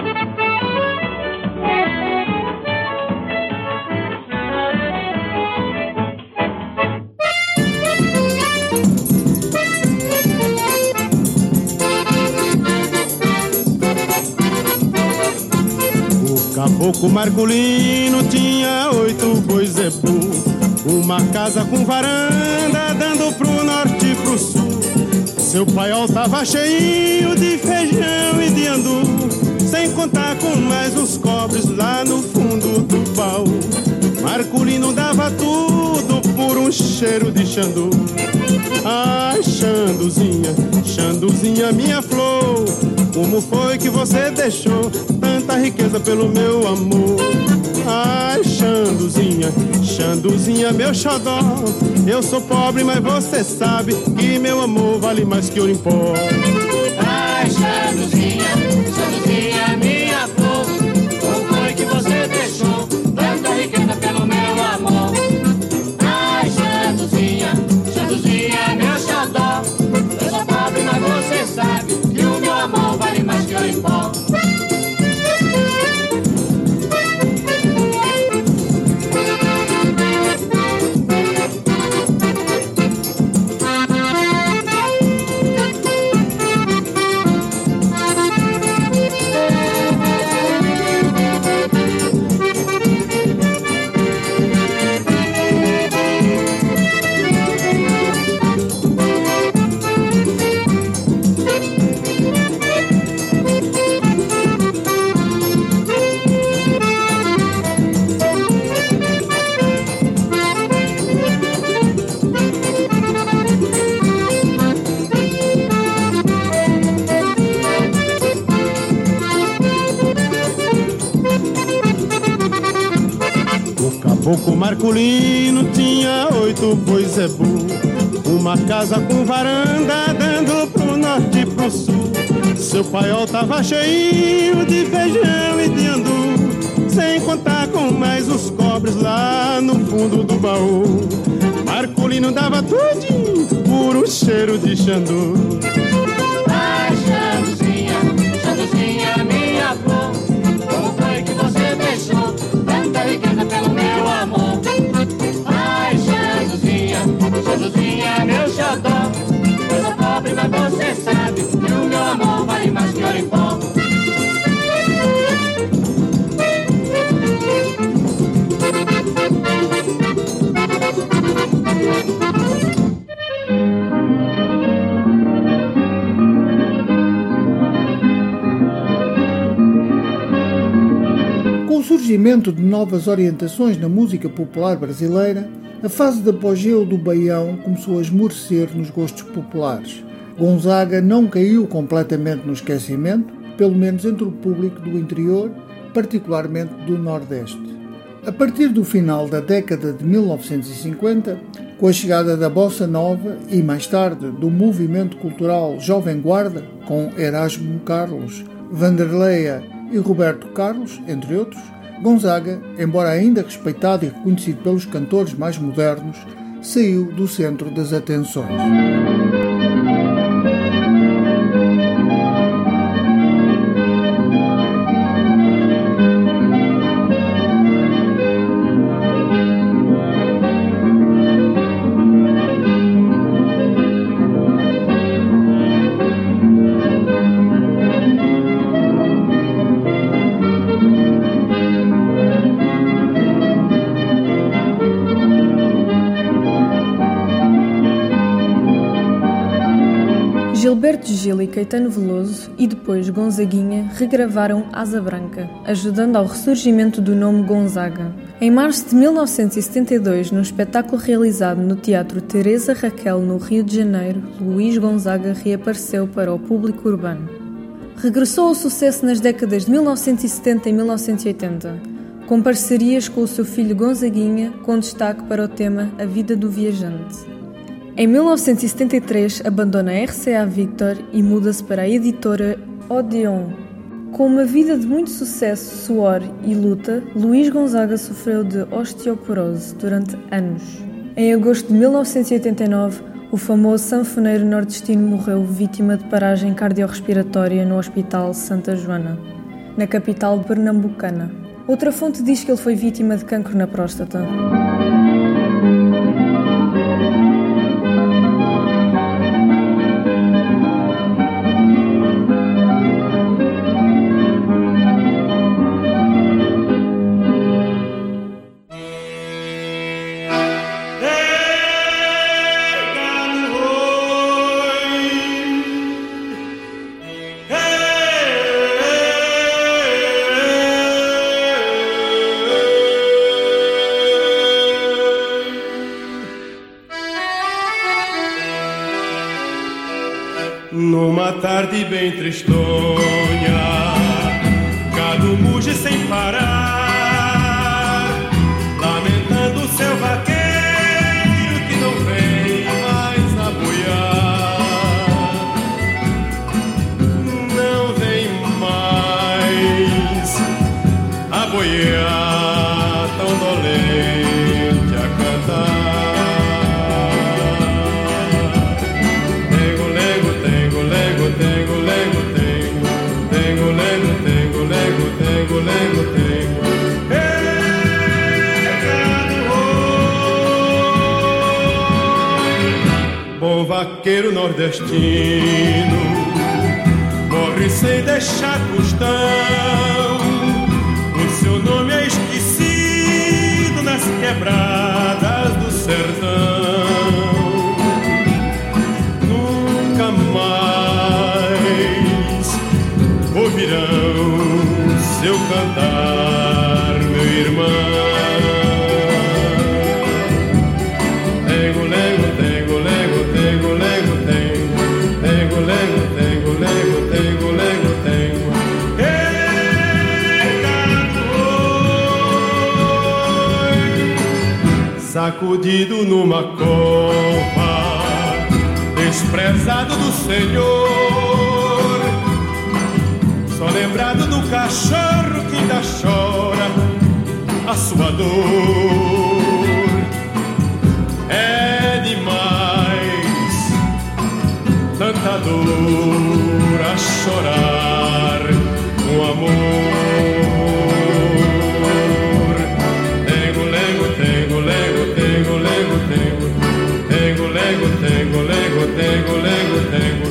O caboclo Marculino tinha oito boi zebu, uma casa com varanda dando pro norte e pro sul. Seu paiol tava cheio de feijão e de andu, sem contar com mais os cobres lá no fundo do baú. Marculino dava tudo por um cheiro de xandu. Ai, Xanduzinha, Xanduzinha, minha flor, como foi que você deixou tanta riqueza pelo meu amor? Ai, Xanduzinha, Xanduzinha, meu xodó, eu sou pobre, mas você sabe que meu amor vale mais que ouro em pó. Ai, Xanduzinha, Xanduzinha, minha flor, como foi que você deixou tanta riqueza pelo meu amor? Ai, Xanduzinha, Xanduzinha, meu xodó, eu sou pobre, mas você sabe que o meu amor vale mais que ouro em pó. Caboclo Marculino tinha oito boi zebu, uma casa com varanda dando pro norte e pro sul. Seu paiol tava cheio de feijão e de andu, sem contar com mais os cobres lá no fundo do baú. Marculino dava tudinho por um cheiro de xandu. Ai, Xanduzinha, Xanduzinha, minha flor, como foi que você deixou tanta riqueza pelo meu amor? Ai, Xanduzinha, Xanduzinha, meu xodó, eu sou pobre, mas você sabe que o meu amor vale mais que ouro em pó. surgimento de novas orientações na música popular brasileira, a fase de apogeu do baião começou a esmorecer nos gostos populares. Gonzaga não caiu completamente no esquecimento, pelo menos entre o público do interior, particularmente do Nordeste. A partir do final da década de mil novecentos e cinquenta, com a chegada da Bossa Nova e, mais tarde, do movimento cultural Jovem Guarda, com Erasmo Carlos, Vanderleia e Roberto Carlos, entre outros, Gonzaga, embora ainda respeitado e reconhecido pelos cantores mais modernos, saiu do centro das atenções. Gilberto Gil e Caetano Veloso e depois Gonzaguinha regravaram Asa Branca, ajudando ao ressurgimento do nome Gonzaga. Em março de mil novecentos e setenta e dois, num espetáculo realizado no Teatro Teresa Raquel, no Rio de Janeiro, Luís Gonzaga reapareceu para o público urbano. Regressou ao sucesso nas décadas de mil novecentos e setenta e mil novecentos e oitenta, com parcerias com o seu filho Gonzaguinha, com destaque para o tema A Vida do Viajante. Em mil novecentos e setenta e três, abandona a R C A Victor e muda-se para a editora Odeon. Com uma vida de muito sucesso, suor e luta, Luís Gonzaga sofreu de osteoporose durante anos. Em agosto de mil novecentos e oitenta e nove, o famoso sanfoneiro nordestino morreu vítima de paragem cardiorrespiratória no Hospital Santa Joana, na capital pernambucana. Outra fonte diz que ele foi vítima de cancro na próstata. Numa tarde bem tristonha, gado muge sem parar, lamentando seu vaqueiro que não vem mais aboiar. Não vem mais aboiar, tão dolente a cantar. Bom vaqueiro nordestino morre sem deixar tostão. O seu nome é esquecido nas quebradas do sertão. Nunca mais ouvirão seu cantar, meu irmão. Tengo, lego, tengo, lego, tengo, lego, tengo, tengo, lego, tengo, lego, tengo, lego, tengo. Sacudido numa cova, desprezado do Senhor, só lembrado do cachorro que ainda chora a sua dor. É demais tanta dor a chorar com amor. Tengo, lego, tengo, lego, tengo, lego, tengo, tengo, lego, tengo, lego, tengo, lego, tengo.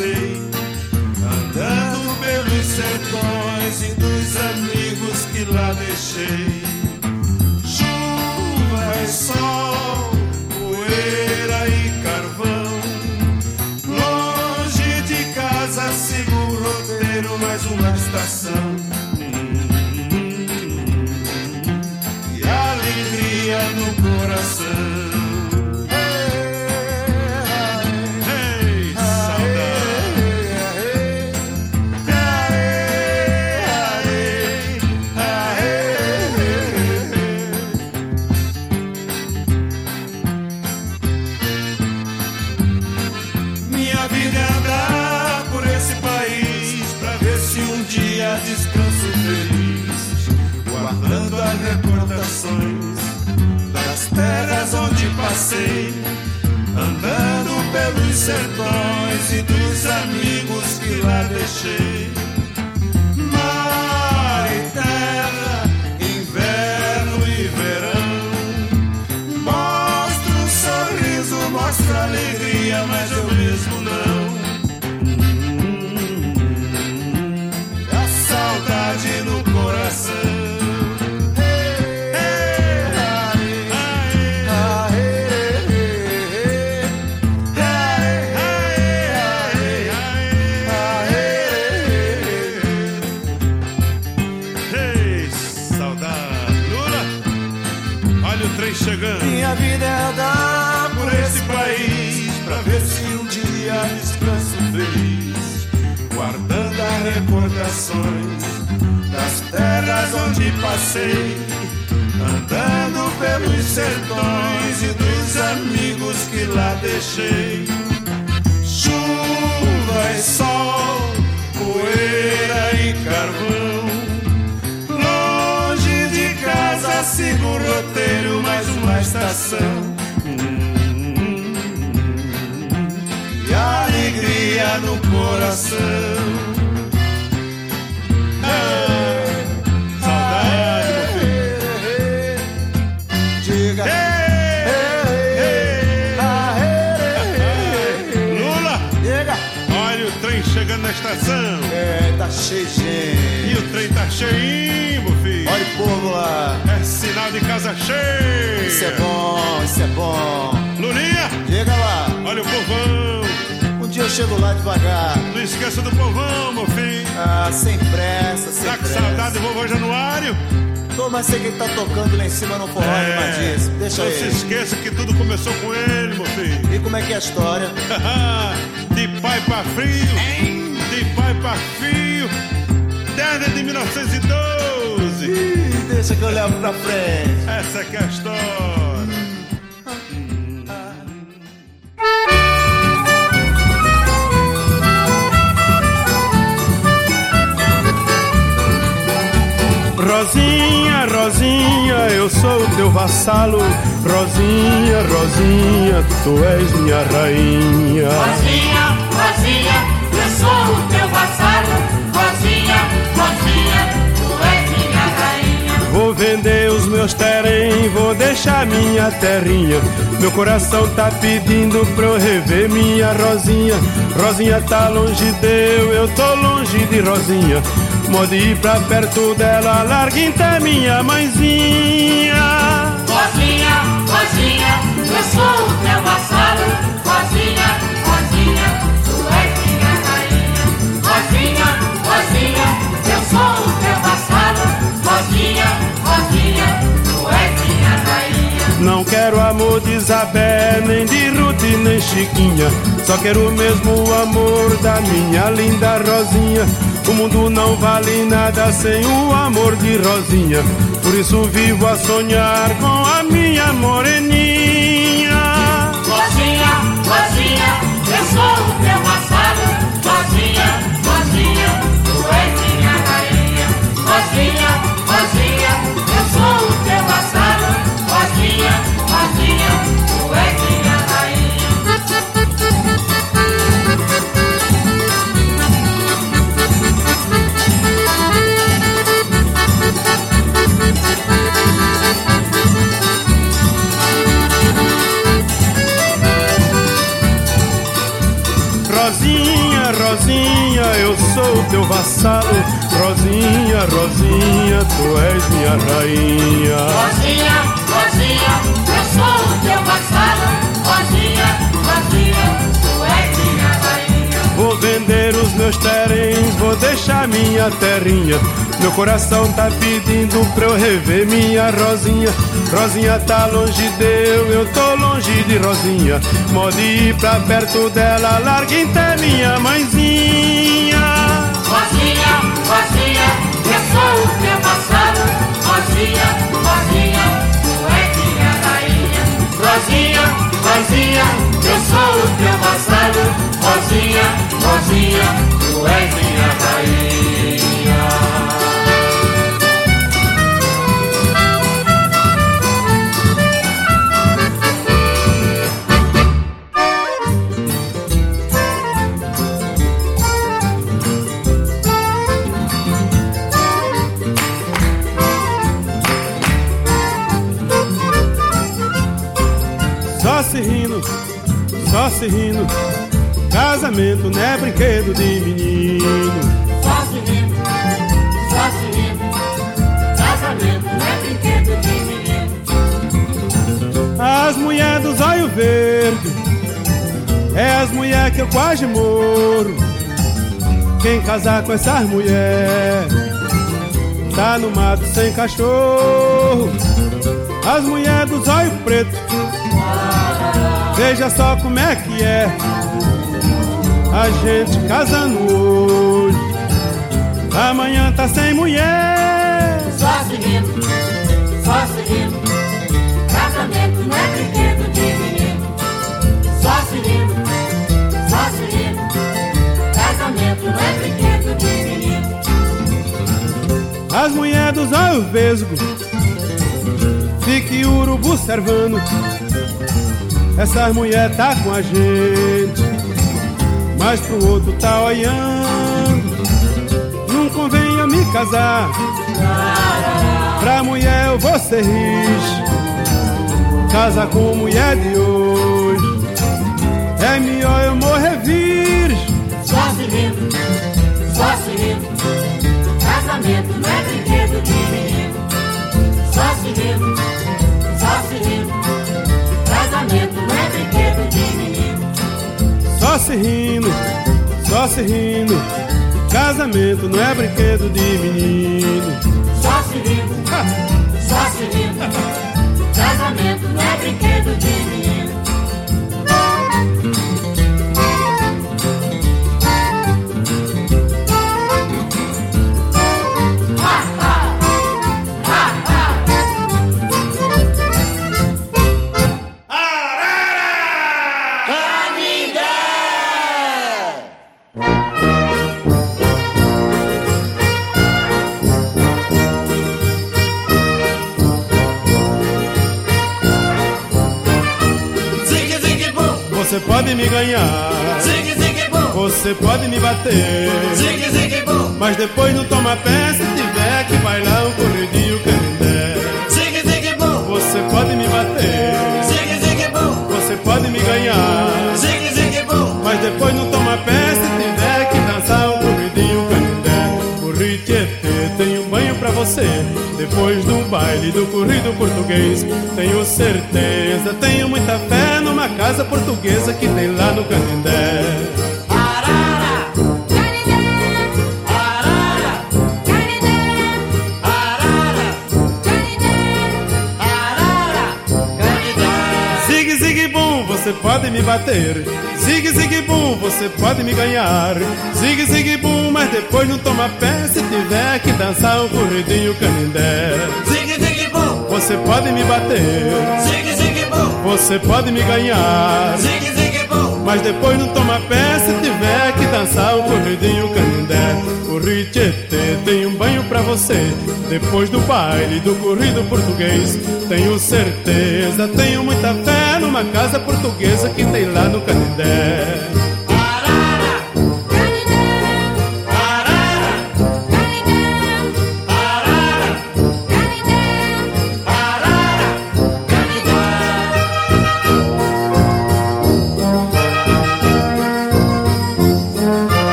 passei, andando pelos sertões e dos amigos que lá deixei. Chuva e sol, poeira e carvão, longe de casa sigo o roteiro, mais uma estação. E alegria no coração. Descanso feliz, guardando as recordações das terras onde passei, andando pelos sertões e dos amigos que lá deixei. Mar e terra, inverno e verão, mostra um sorriso, mostra alegria, mas eu mesmo não. No coração. Ei, saudade. Lula, olha o trem chegando. Minha vida é andar por esse país pra ver se um dia descanso feliz, guardando as recordações das terras onde passei, andando pelos sertões e dos amigos que lá deixei. Chuva e sol, poeira e carvão, longe de casa sigo o roteiro, mais uma estação. E alegria no coração. Chegando na estação. É, tá cheio de gente. E o trem tá cheinho, meu filho. Olha o povo lá. É sinal de casa cheia. Isso é bom, isso é bom. Lulinha, chega lá. Olha o povão. Um dia eu chego lá devagar. Não esqueça do povão, meu filho. Ah, sem pressa, sem tá pressa. Tá com saudade do vovô Januário? Tô, mas sei que ele tá tocando lá em cima no forró é, animadíssimo. Deixa ele. Não se esqueça que tudo começou com ele, meu filho. E como é que é a história? De pai pra filho, hein? De pai pra filho, desde mil novecentos e doze. Ih, deixa que eu levo pra frente. Essa que é a história. Rosinha, Rosinha, eu sou o teu vassalo. Rosinha, Rosinha, tu és minha rainha. Rosinha, Rosinha, eu sou o teu vassalo. Rosinha, Rosinha, tu és minha rainha. Vou vender os meus terem, vou deixar minha terrinha. Meu coração tá pedindo pra eu rever minha Rosinha. Rosinha tá longe de eu, eu tô longe de Rosinha. Mode ir pra perto dela, larga então minha mãezinha. Rosinha, Rosinha, eu sou o teu vassalo. Rosinha, Rosinha, tu és minha rainha. Rosinha, Rosinha, eu sou o teu vassalo. Rosinha, Rosinha, tu és minha rainha. Não quero amor de Isabel, nem de Ruth, nem Chiquinha. Só quero o mesmo amor da minha linda Rosinha. O mundo não vale nada sem o amor de Rosinha. Por isso vivo a sonhar com a minha moreninha. Rosinha, Rosinha, eu sou o teu vassalo. Rosinha, Rosinha, tu és minha rainha. Rosinha, Rosinha, eu sou o teu vassalo. Rosinha, Rosinha, tu és minha rainha. teu vassalo. Rosinha, Rosinha, tu és minha rainha. Rosinha, Rosinha, eu sou o teu vassalo. Rosinha, Rosinha, tu és minha rainha. Vou vender os meus terrenos, vou deixar minha terrinha. Meu coração tá pedindo pra eu rever minha Rosinha. Rosinha tá longe de eu, eu tô longe de Rosinha. Mode ir pra perto dela, larga até minha mãezinha. Rosinha, Rosinha, eu sou o teu vassalo. Rosinha, Rosinha, tu és minha rainha. Rosinha, Rosinha, eu sou o teu vassalo. Rosinha, Rosinha, tu és minha rainha. Só se rindo, só se rindo. Casamento não é brinquedo de menino. Só se rindo, só se rindo. Casamento não é brinquedo de menino. As mulheres dos olhos verdes é as mulheres que eu quase morro. Quem casar com essas mulheres tá no mato sem cachorro. As mulheres dos olhos pretos, veja só como é que é a gente casando hoje. Amanhã tá sem mulher. Só se rindo, só se rindo. Casamento não é brinquedo de menino. Só se rindo, só se rindo. Casamento não é brinquedo de menino. As mulheres dos olhos vesgos, fique urubu servando. Essas mulheres tá com a gente, mas pro outro tá olhando. Não convém eu me casar, pra mulher eu vou ser rijo. Casa com mulher de hoje, é melhor eu morrer virgem. Só se rindo, só se rindo. Casamento não é brinquedo de menino. Só se rindo, só se rindo. Casamento não é brinquedo de menino. Só se rindo, só se rindo. Casamento não é brinquedo de menino. Só se rindo, só se rindo. Casamento não é brinquedo de menino. Você pode me ganhar, Zigue, zigue, bum. você pode me bater, Zigue, zigue, bum. mas depois não toma pé se tiver que bailar um corridinho canindé. Zigue, zigue, bum. Você pode me bater, Zigue, zigue, bum. você pode me ganhar, Zigue, zigue, bum. mas depois não toma pé se tiver que dançar um corridinho canindé. Corri Tietê, tenho banho pra você, depois do baile do corrido português. Tenho certeza, tenho muita fé numa casa portuguesa que tem lá no Canindé. Arara, Canindé, arara, Canindé, arara, Canindé, arara, Canindé. Zigue, zigue, bum, você pode me bater. Zigue, zigue, bum, você pode me ganhar. Zigue, zigue, bum, mas depois não toma pé se tiver que dançar um corridinho Canindé. Zigue, zigue, bum. Você pode me bater, Zigue, zigue, bum. você pode me ganhar, Zigue, zigue, bum. mas depois não toma pé se tiver que dançar um corridinho Canindé. Corri Tietê, tem um banho pra você, depois do baile do corrido português. Tenho certeza, tenho muita fé numa casa portuguesa que tem lá no Canindé.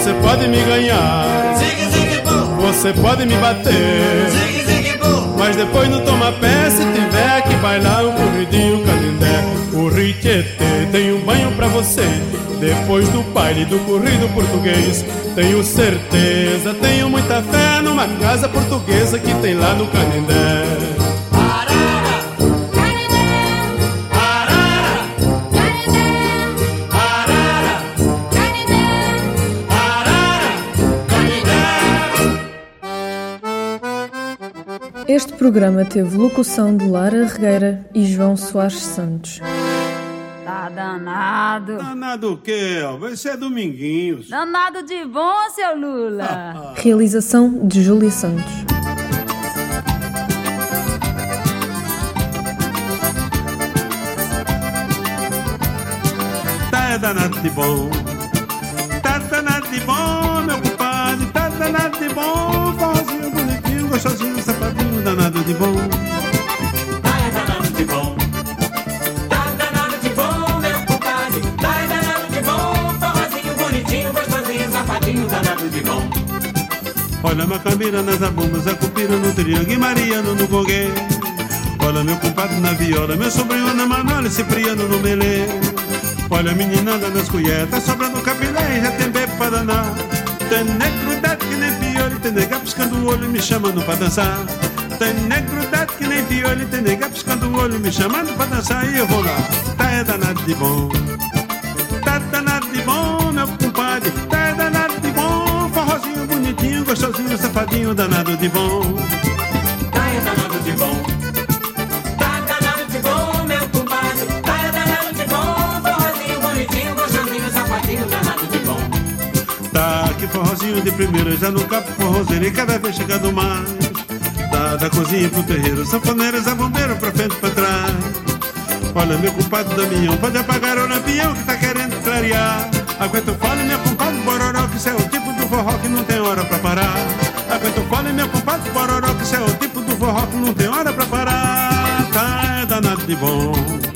Você pode me ganhar, Zigue, zigue, bum. você pode me bater, Zigue, zigue, bum. mas depois não toma pé se tiver que bailar um corridinho canindé. O Riquete tem um banho pra você, depois do baile do corrido português. Tenho certeza, tenho muita fé numa casa portuguesa que tem lá no Canindé. Este programa teve locução de Lara Regueira e João Soares Santos. Tá danado. Danado o quê, Elba? Esse é Dominguinhos. Danado de bom, seu Lula. Realização de Júlia Santos. Tá é danado de bom. Tá danado de bom, meu compadre. Tá danado de bom. Forrozinho bonitinho, gostosinho, safadinho, danado de bom. Tá é danado de bom. Tá danado de bom, meu compadre. Tá é danado de bom. Forrozinho bonitinho, gostosinho, safadinho, danado de bom. Olha Macambira nas abumas, a cupira no triângulo e Mariano no gongue. Olha meu compadre na viola, meu sobrinho na manola e Cipriano no melê. Olha a meninada nas colheres, sobrando capilé e já tem bebo pra danar. Tem negro dado que nem piolho, tem nega piscando o olho e me chamando pra dançar. Tem negro dado que nem piolho, tem nega piscando o olho e me chamando pra dançar. E eu vou lá, tá é danado de bom. Tá danado de bom, meu compadre. Tá é danado de bom, forrozinho bonitinho, gostosinho, safadinho, danado de bom. Tá é danado de bom. Tá danado de bom, meu compadre. Tá é danado de bom, forrozinho bonitinho, gostosinho, safadinho, danado de bom. Tá que forrozinho de primeira, já no capo forrozeiro e cada vez chegando mais. Tá da cozinha pro terreiro, sanfoneiros a bombeiro pra frente e pra trás. Olha meu compadre Damião, pode apagar o lampião que tá querendo clarear. Aguenta o fole, meu compadre Bororó, que isso é o tipo do forró que não tem hora pra parar. Aguenta o fole, meu compadre Bororó, que isso é o tipo do forró que não tem hora pra parar. Tá é danado de bom.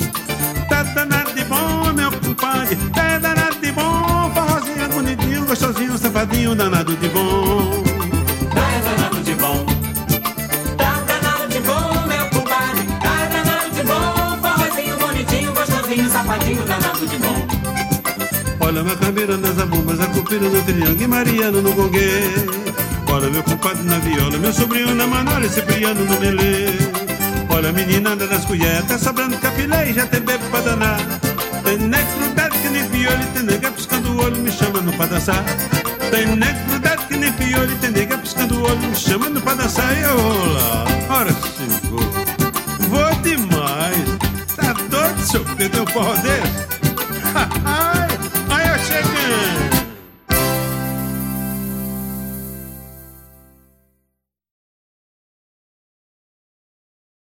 Tá danado de bom, meu compadre. Tá é danado de bom, forrozinho bonitinho, gostosinho, safadinho, danado de bom. Tá é danado de bom. Tá danado de bom, meu compadre. Tá é danado de bom, forrozinho bonitinho, gostosinho, safadinho, danado de bom. Olha Macambira nas abumas, a cupira no triângulo e Mariano no gongue. Olha meu compadre na viola, meu sobrinho na manola e Cipriano no melê. Olha a meninada nas colheres, tá sobrando capilé e já tem bebo pra danar. Tem negro dado que nem piolho, tem nega piscando o olho, me chamando pra dançar. Tem negro dado que nem piolho, tem nega piscando o olho, me chamando pra dançar. E eu vou lá, ora sim, vou. Vou demais. Tá doido, senhor, que tem um forró desse?